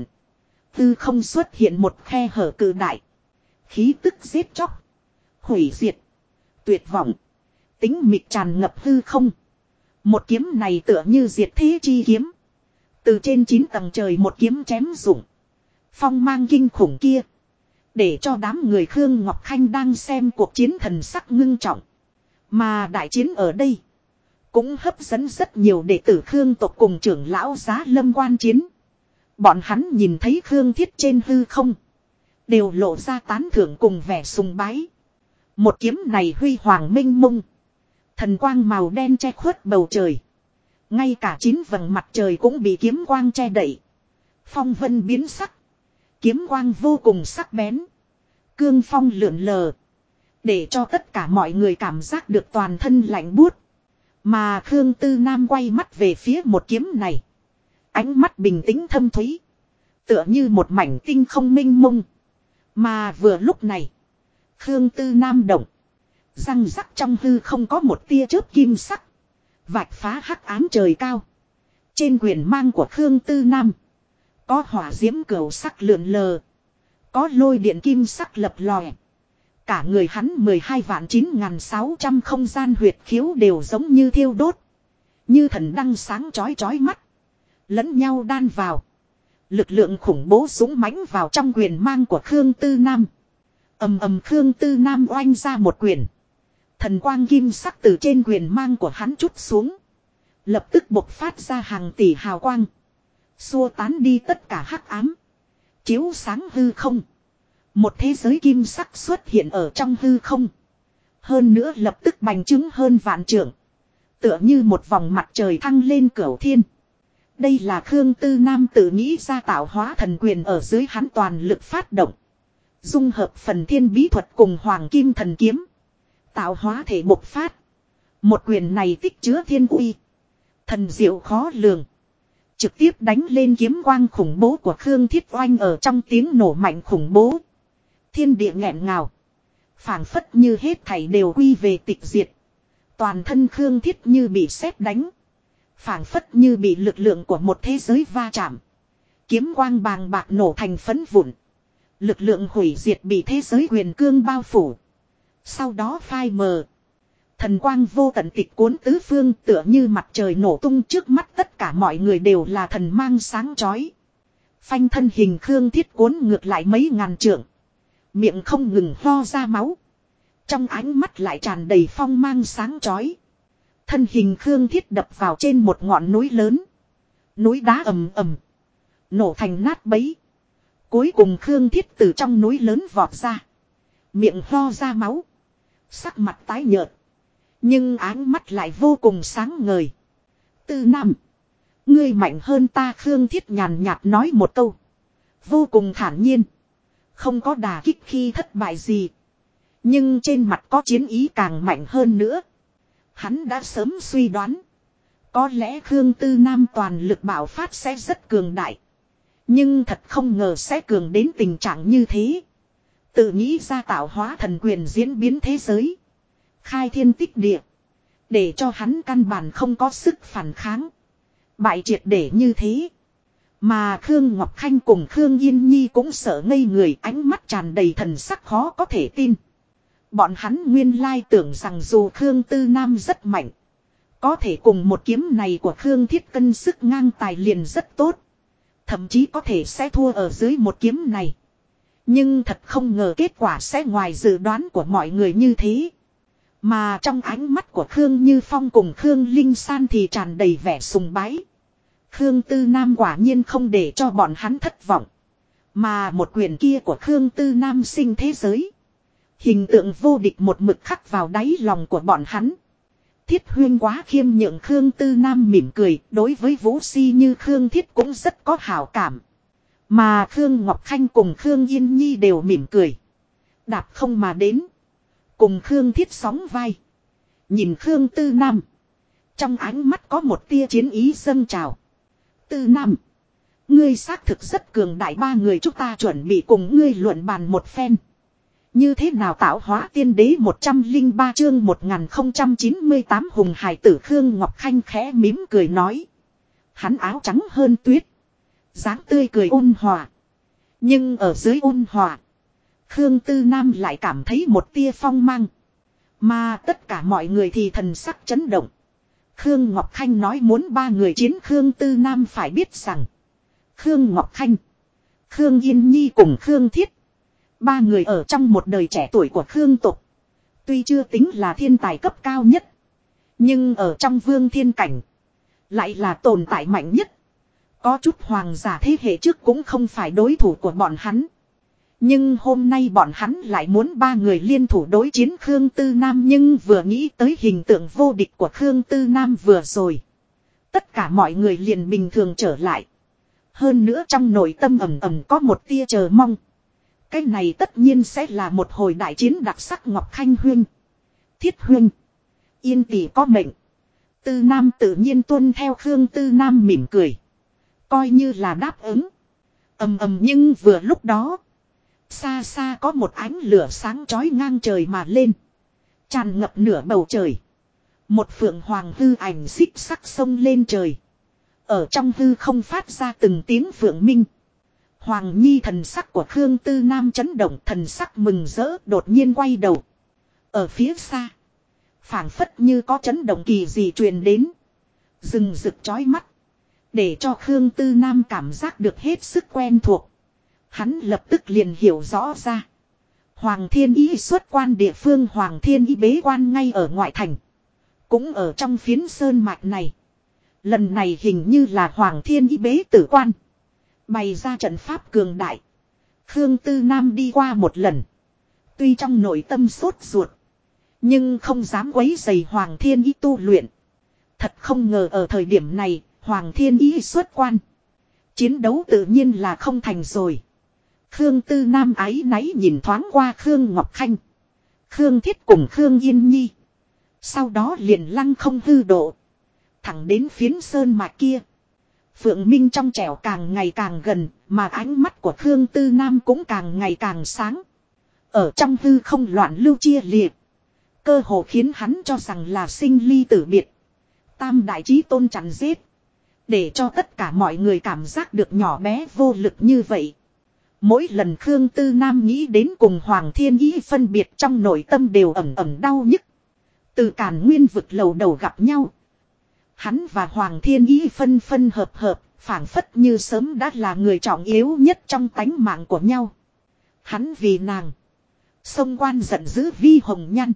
Hư không xuất hiện một khe hở cự đại. Khí tức giết chóc. Hủy diệt. Tuyệt vọng. Tính mịt tràn ngập hư không. Một kiếm này tựa như diệt thế chi kiếm. Từ trên 9 tầng trời một kiếm chém rụng. Phong mang kinh khủng kia. Để cho đám người Khương Ngọc Khanh đang xem cuộc chiến thần sắc ngưng trọng. Mà đại chiến ở đây. Cũng hấp dẫn rất nhiều đệ tử Khương tộc cùng trưởng lão Giá Lâm quan chiến. Bọn hắn nhìn thấy Khương Thiết trên hư không. Đều lộ ra tán thưởng cùng vẻ sùng bái. Một kiếm này huy hoàng minh mông. Thần quang màu đen che khuất bầu trời. Ngay cả 9 vầng mặt trời cũng bị kiếm quang che đậy. Phong vân biến sắc. Kiếm quang vô cùng sắc bén. Cương phong lượn lờ. Để cho tất cả mọi người cảm giác được toàn thân lạnh buốt. Mà Khương Tư Nam quay mắt về phía một kiếm này. Ánh mắt bình tĩnh thâm thúy. Tựa như một mảnh tinh không minh mông. Mà vừa lúc này. Khương Tư Nam động. Răng rắc trong hư không có một tia chớp kim sắc. Vạch phá hắc ám trời cao. Trên quyền mang của Khương Tư Nam. Có hỏa diễm cửu sắc lượn lờ. Có lôi điện kim sắc lập lòe. Cả người hắn 12.9.600 không gian huyệt khiếu đều giống như thiêu đốt. Như thần đăng sáng chói chói mắt. Lẫn nhau đan vào. Lực lượng khủng bố dũng mãnh vào trong quyền mang của Khương Tư Nam. Ầm ầm Khương Tư Nam oanh ra một quyền. Thần quang kim sắc từ trên quyền mang của hắn trút xuống. Lập tức bộc phát ra hàng tỷ hào quang. Xua tán đi tất cả hắc ám. Chiếu sáng hư không. Một thế giới kim sắc xuất hiện ở trong hư không. Hơn nữa lập tức bành trướng hơn vạn trượng. Tựa như một vòng mặt trời thăng lên cửu thiên. Đây là Khương Tư Nam tự nghĩ ra tạo hóa thần quyền ở dưới hắn toàn lực phát động. Dung hợp phần thiên bí thuật cùng hoàng kim thần kiếm. Tạo hóa thể bộc phát. Một quyền này tích chứa thiên uy. Thần diệu khó lường. Trực tiếp đánh lên kiếm quang khủng bố của Khương Thiết oanh ở trong tiếng nổ mạnh khủng bố. Thiên địa nghẹn ngào. Phảng phất như hết thảy đều quy về tịch diệt. Toàn thân Khương Thiết như bị sét đánh. Phảng phất như bị lực lượng của một thế giới va chạm. Kiếm quang bàng bạc nổ thành phấn vụn. Lực lượng hủy diệt bị thế giới huyền cương bao phủ. Sau đó phai mờ. Thần quang vô tận tịch cuốn tứ phương tựa như mặt trời nổ tung trước mắt tất cả mọi người đều là thần mang sáng chói. Phanh thân hình Khương Thiết cuốn ngược lại mấy ngàn trượng. Miệng không ngừng ho ra máu. Trong ánh mắt lại tràn đầy phong mang sáng chói. Thân hình Khương Thiết đập vào trên một ngọn núi lớn. Núi đá ầm ầm. Nổ thành nát bấy. Cuối cùng Khương Thiết từ trong núi lớn vọt ra. Miệng ho ra máu. Sắc mặt tái nhợt. Nhưng áng mắt lại vô cùng sáng ngời. Tư Nam. Ngươi mạnh hơn ta Khương Thiết nhàn nhạt nói một câu. Vô cùng thản nhiên. Không có đả kích khi thất bại gì. Nhưng trên mặt có chiến ý càng mạnh hơn nữa. Hắn đã sớm suy đoán. Có lẽ Khương Tư Nam toàn lực bạo phát sẽ rất cường đại. Nhưng thật không ngờ sẽ cường đến tình trạng như thế. Tự nghĩ ra tạo hóa thần quyền diễn biến thế giới. Khai thiên tích địa. Để cho hắn căn bản không có sức phản kháng. Bại triệt để như thế. Mà Khương Ngọc Khanh cùng Khương Yên Nhi cũng sợ ngây người, ánh mắt tràn đầy thần sắc khó có thể tin. Bọn hắn nguyên lai tưởng rằng dù Khương Tư Nam rất mạnh. Có thể cùng một kiếm này của Khương Thiết cân sức ngang tài liền rất tốt. Thậm chí có thể sẽ thua ở dưới một kiếm này. Nhưng thật không ngờ kết quả sẽ ngoài dự đoán của mọi người như thế. Mà trong ánh mắt của Khương Như Phong cùng Khương Linh San thì tràn đầy vẻ sùng bái. Khương Tư Nam quả nhiên không để cho bọn hắn thất vọng. Mà một quyền kia của Khương Tư Nam sinh thế giới. Hình tượng vô địch một mực khắc vào đáy lòng của bọn hắn. Thiết Huyên quá khiêm nhượng Khương Tư Nam mỉm cười, đối với Vũ Si như Khương Thiết cũng rất có hảo cảm. Mà Khương Ngọc Khanh cùng Khương Yên Nhi đều mỉm cười. Đạp không mà đến. Cùng Khương Thiết sóng vai. Nhìn Khương Tư Nam. Trong ánh mắt có một tia chiến ý dâng trào. Tư Nam. Ngươi xác thực rất cường đại, ba người chúng ta chuẩn bị cùng ngươi luận bàn một phen. Như thế nào tạo hóa tiên đế 103 chương 1098 hùng hải tử Khương Ngọc Khanh khẽ mím cười nói. Hắn áo trắng hơn tuyết. Dáng tươi cười ôn hòa. Nhưng ở dưới ôn hòa. Khương Tư Nam lại cảm thấy một tia phong mang. Mà tất cả mọi người thì thần sắc chấn động. Khương Ngọc Khanh nói muốn ba người chiến Khương Tư Nam phải biết rằng. Khương Ngọc Khanh, Khương Yên Nhi cùng Khương Thiết. Ba người ở trong một đời trẻ tuổi của Khương tộc. Tuy chưa tính là thiên tài cấp cao nhất. Nhưng ở trong vương thiên cảnh. Lại là tồn tại mạnh nhất. Có chút hoàng giả thế hệ trước cũng không phải đối thủ của bọn hắn. Nhưng hôm nay bọn hắn lại muốn ba người liên thủ đối chiến Khương Tư Nam. Nhưng vừa nghĩ tới hình tượng vô địch của Khương Tư Nam vừa rồi. Tất cả mọi người liền bình thường trở lại. Hơn nữa trong nội tâm ẩm ẩm có một tia chờ mong. Cái này tất nhiên sẽ là một hồi đại chiến đặc sắc. Ngọc Khanh huynh, Thiết huynh, Yên tỷ có mệnh. Tư Nam tự nhiên tuân theo. Khương Tư Nam mỉm cười. Coi như là đáp ứng. Ầm ầm nhưng vừa lúc đó. Xa xa có một ánh lửa sáng chói ngang trời mà lên. Tràn ngập nửa bầu trời. Một phượng hoàng hư ảnh xích sắc sông lên trời. Ở trong hư không phát ra từng tiếng phượng minh. Hoàng Nhi thần sắc của Khương Tư Nam chấn động, thần sắc mừng rỡ, đột nhiên quay đầu. Ở phía xa. Phảng phất như có chấn động kỳ gì truyền đến. Rừng rực chói mắt. Để cho Khương Tư Nam cảm giác được hết sức quen thuộc. Hắn lập tức liền hiểu rõ ra. Hoàng Thiên Ý xuất quan địa phương, Hoàng Thiên Ý bế quan ngay ở ngoại thành. Cũng ở trong phiến sơn mạch này. Lần này hình như là Hoàng Thiên Ý bế tử quan. Bày ra trận pháp cường đại. Khương Tư Nam đi qua một lần. Tuy trong nội tâm sốt ruột. Nhưng không dám quấy rầy Hoàng Thiên Ý tu luyện. Thật không ngờ ở thời điểm này, Hoàng Thiên Ý xuất quan. Chiến đấu tự nhiên là không thành rồi. Khương Tư Nam áy náy nhìn thoáng qua Khương Ngọc Khanh, Khương Thiết cùng Khương Yên Nhi. Sau đó liền lăng không hư độ. Thẳng đến phiến sơn mạch kia. Phượng Minh trong trẻo càng ngày càng gần, mà ánh mắt của Khương Tư Nam cũng càng ngày càng sáng. Ở trong hư không loạn lưu chia liệt. Cơ hồ khiến hắn cho rằng là sinh ly tử biệt. Tam đại chí tôn chặn giết. Để cho tất cả mọi người cảm giác được nhỏ bé vô lực như vậy. Mỗi lần Khương Tư Nam nghĩ đến cùng Hoàng Thiên Ý phân biệt, trong nội tâm đều ẩm ẩm đau nhức. Từ Càn Nguyên vực lầu đầu gặp nhau. Hắn và Hoàng Thiên Ý phân phân hợp hợp, phảng phất như sớm đã là người trọng yếu nhất trong tánh mạng của nhau. Hắn vì nàng. Sông quan giận dữ vi hồng nhăn.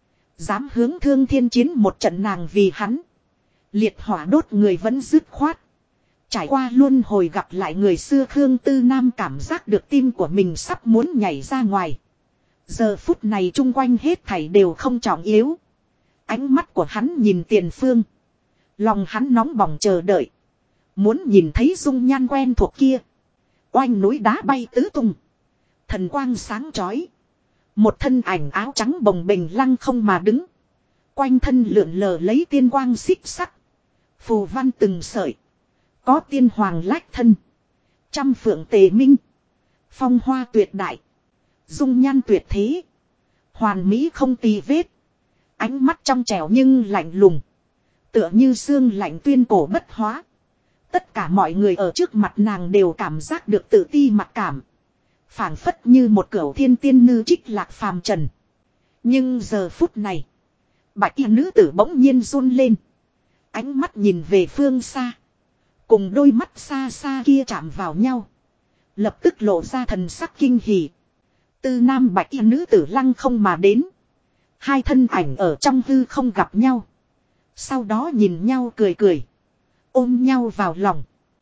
Dám hướng Thương Thiên chiến một trận, nàng vì hắn. Liệt hỏa đốt người vẫn dứt khoát. Trải qua luân hồi gặp lại người xưa, Khương Tư Nam cảm giác được tim của mình sắp muốn nhảy ra ngoài. Giờ phút này chung quanh hết thảy đều không trọng yếu. Ánh mắt của hắn nhìn tiền phương. Lòng hắn nóng bỏng chờ đợi. Muốn nhìn thấy dung nhan quen thuộc kia. Oanh núi đá bay tứ tung. Thần quang sáng chói. Một thân ảnh áo trắng bồng bềnh lăng không mà đứng. Quanh thân lượn lờ lấy tiên quang xích sắc. Phù văn từng sợi. Có tiên hoàng lách thân. Trăm phượng tề minh. Phong hoa tuyệt đại. Dung nhan tuyệt thế. Hoàn mỹ không tì vết. Ánh mắt trong trẻo nhưng lạnh lùng. Tựa như xương lạnh tuyên cổ bất hóa. Tất cả mọi người ở trước mặt nàng đều cảm giác được tự ti mặc cảm. Phảng phất như một cửu thiên tiên nữ trích lạc phàm trần. Nhưng giờ phút này. Bạch y nữ tử bỗng nhiên run lên. Ánh mắt nhìn về phương xa. Cùng đôi mắt xa xa kia chạm vào nhau. Lập tức lộ ra thần sắc kinh hỉ. Tư Nam bạch y nữ tử lăng không mà đến. Hai thân ảnh ở trong hư không gặp nhau. Sau đó nhìn nhau cười cười. Ôm nhau vào lòng.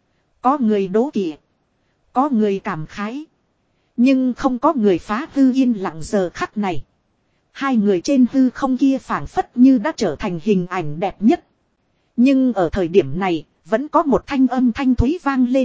Có người đố kỵ. Có người cảm khái. Nhưng không có người phá hư yên lặng giờ khắc này. Hai người trên hư không kia phảng phất như đã trở thành hình ảnh đẹp nhất. Nhưng ở thời điểm này, vẫn có một thanh âm thanh thúy vang lên.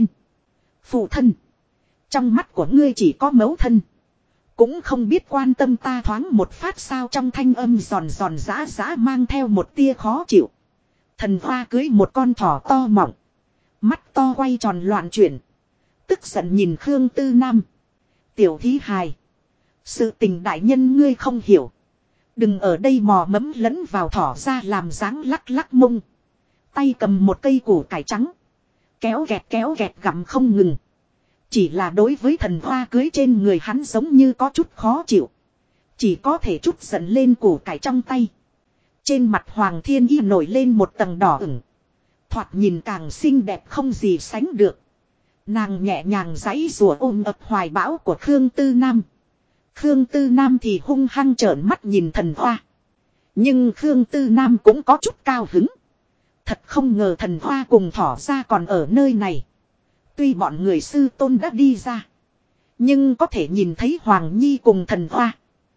Phụ thân. Trong mắt của ngươi chỉ có mẫu thân. Cũng không biết quan tâm ta thoáng một phát sao, trong thanh âm giòn giòn giã giã mang theo một tia khó chịu. Thần hoa cưới một con thỏ to mọng. Mắt to quay tròn loạn chuyển. Tức giận nhìn Khương Tư Nam. Tiểu thí hài. Sự tình đại nhân ngươi không hiểu. Đừng ở đây mò mẫm lẫn vào thỏ ra làm dáng lắc lắc mông. Tay cầm một cây củ cải trắng. Kéo gẹt gặm không ngừng. Chỉ là đối với thần hoa cưới trên người hắn giống như có chút khó chịu. Chỉ có thể chút giận lên củ cải trong tay. Trên mặt Hoàng Thiên Y nổi lên một tầng đỏ ửng. Thoạt nhìn càng xinh đẹp không gì sánh được. Nàng nhẹ nhàng giãy rùa ôm ập hoài bão của Khương Tư Nam. Khương Tư Nam thì hung hăng trợn mắt nhìn Thần Hoa. Nhưng Khương Tư Nam cũng có chút cao hứng. Thật không ngờ Thần Hoa cùng Thỏ Ra còn ở nơi này. Tuy bọn người sư tôn đã đi ra. Nhưng có thể nhìn thấy Hoàng Nhi cùng Thần Hoa.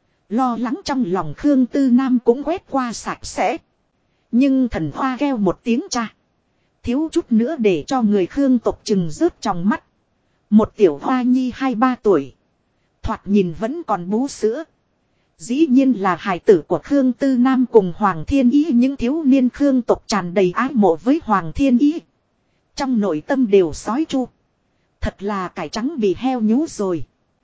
Lo lắng trong lòng Khương Tư Nam cũng quét qua sạch sẽ. Nhưng Thần Hoa kêu một tiếng cha. Thiếu chút nữa để cho người Khương tộc chừng rớt trong mắt. Một tiểu Hoa Nhi 2-3 tuổi. Thoạt nhìn vẫn còn bú sữa. Dĩ nhiên là hài tử của Khương Tư Nam cùng Hoàng Thiên Ý. Những thiếu niên Khương tộc tràn đầy ái mộ với Hoàng Thiên Ý. Trong nội tâm đều sói chu. Thật là cải trắng bị heo nhú rồi.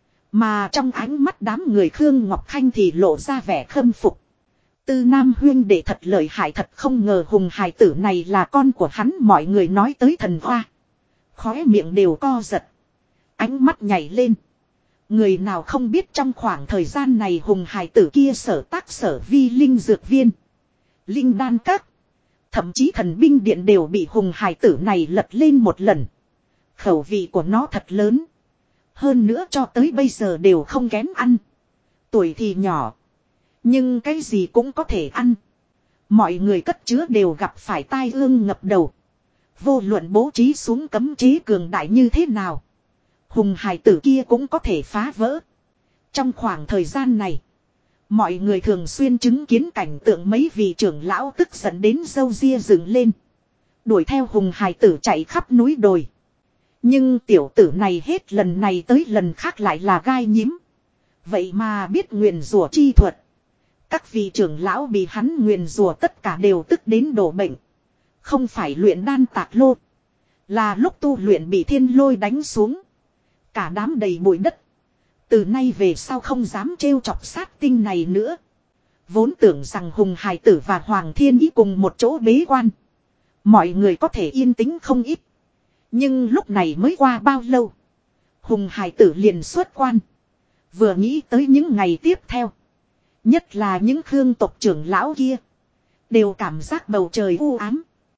Mà trong ánh mắt đám người Khương Ngọc Khanh thì lộ ra vẻ khâm phục. Tư Nam huyên đệ thật lợi hại, thật không ngờ hùng hài tử này là con của hắn. Mọi người nói tới Thần Hoa. Khóe miệng đều co giật. Ánh mắt nhảy lên. Người nào không biết trong khoảng thời gian này hùng hài tử kia sở tác sở vi linh dược viên. Linh đan các. Thậm chí thần binh điện đều bị hùng hài tử này lật lên một lần. Khẩu vị của nó thật lớn. Hơn nữa cho tới bây giờ đều không kén ăn. Tuổi thì nhỏ. Nhưng cái gì cũng có thể ăn. Mọi người cất chứa đều gặp phải tai ương ngập đầu. Vô luận bố trí xuống cấm chế cường đại như thế nào. Hùng hài tử kia cũng có thể phá vỡ. Trong khoảng thời gian này. Mọi người thường xuyên chứng kiến cảnh tượng mấy vị trưởng lão tức giận đến râu ria dựng lên. Đuổi theo hùng hài tử chạy khắp núi đồi. Nhưng tiểu tử này hết lần này tới lần khác lại là gai nhím. Vậy mà biết nguyền rủa chi thuật. Các vị trưởng lão bị hắn nguyền rủa tất cả đều tức đến đổ bệnh. Không phải luyện đan tạc lô. Là lúc tu luyện bị thiên lôi đánh xuống. Cả đám đầy bụi đất. Từ nay về sau không dám trêu chọc sát tinh này nữa. Vốn tưởng rằng hùng hài tử và Hoàng Thiên Ý cùng một chỗ bế quan. Mọi người có thể yên tĩnh không ít. Nhưng lúc này mới qua bao lâu. Hùng hải tử liền xuất quan. Vừa nghĩ tới những ngày tiếp theo. Nhất là những Khương tộc trưởng lão kia. Đều cảm giác bầu trời u ám.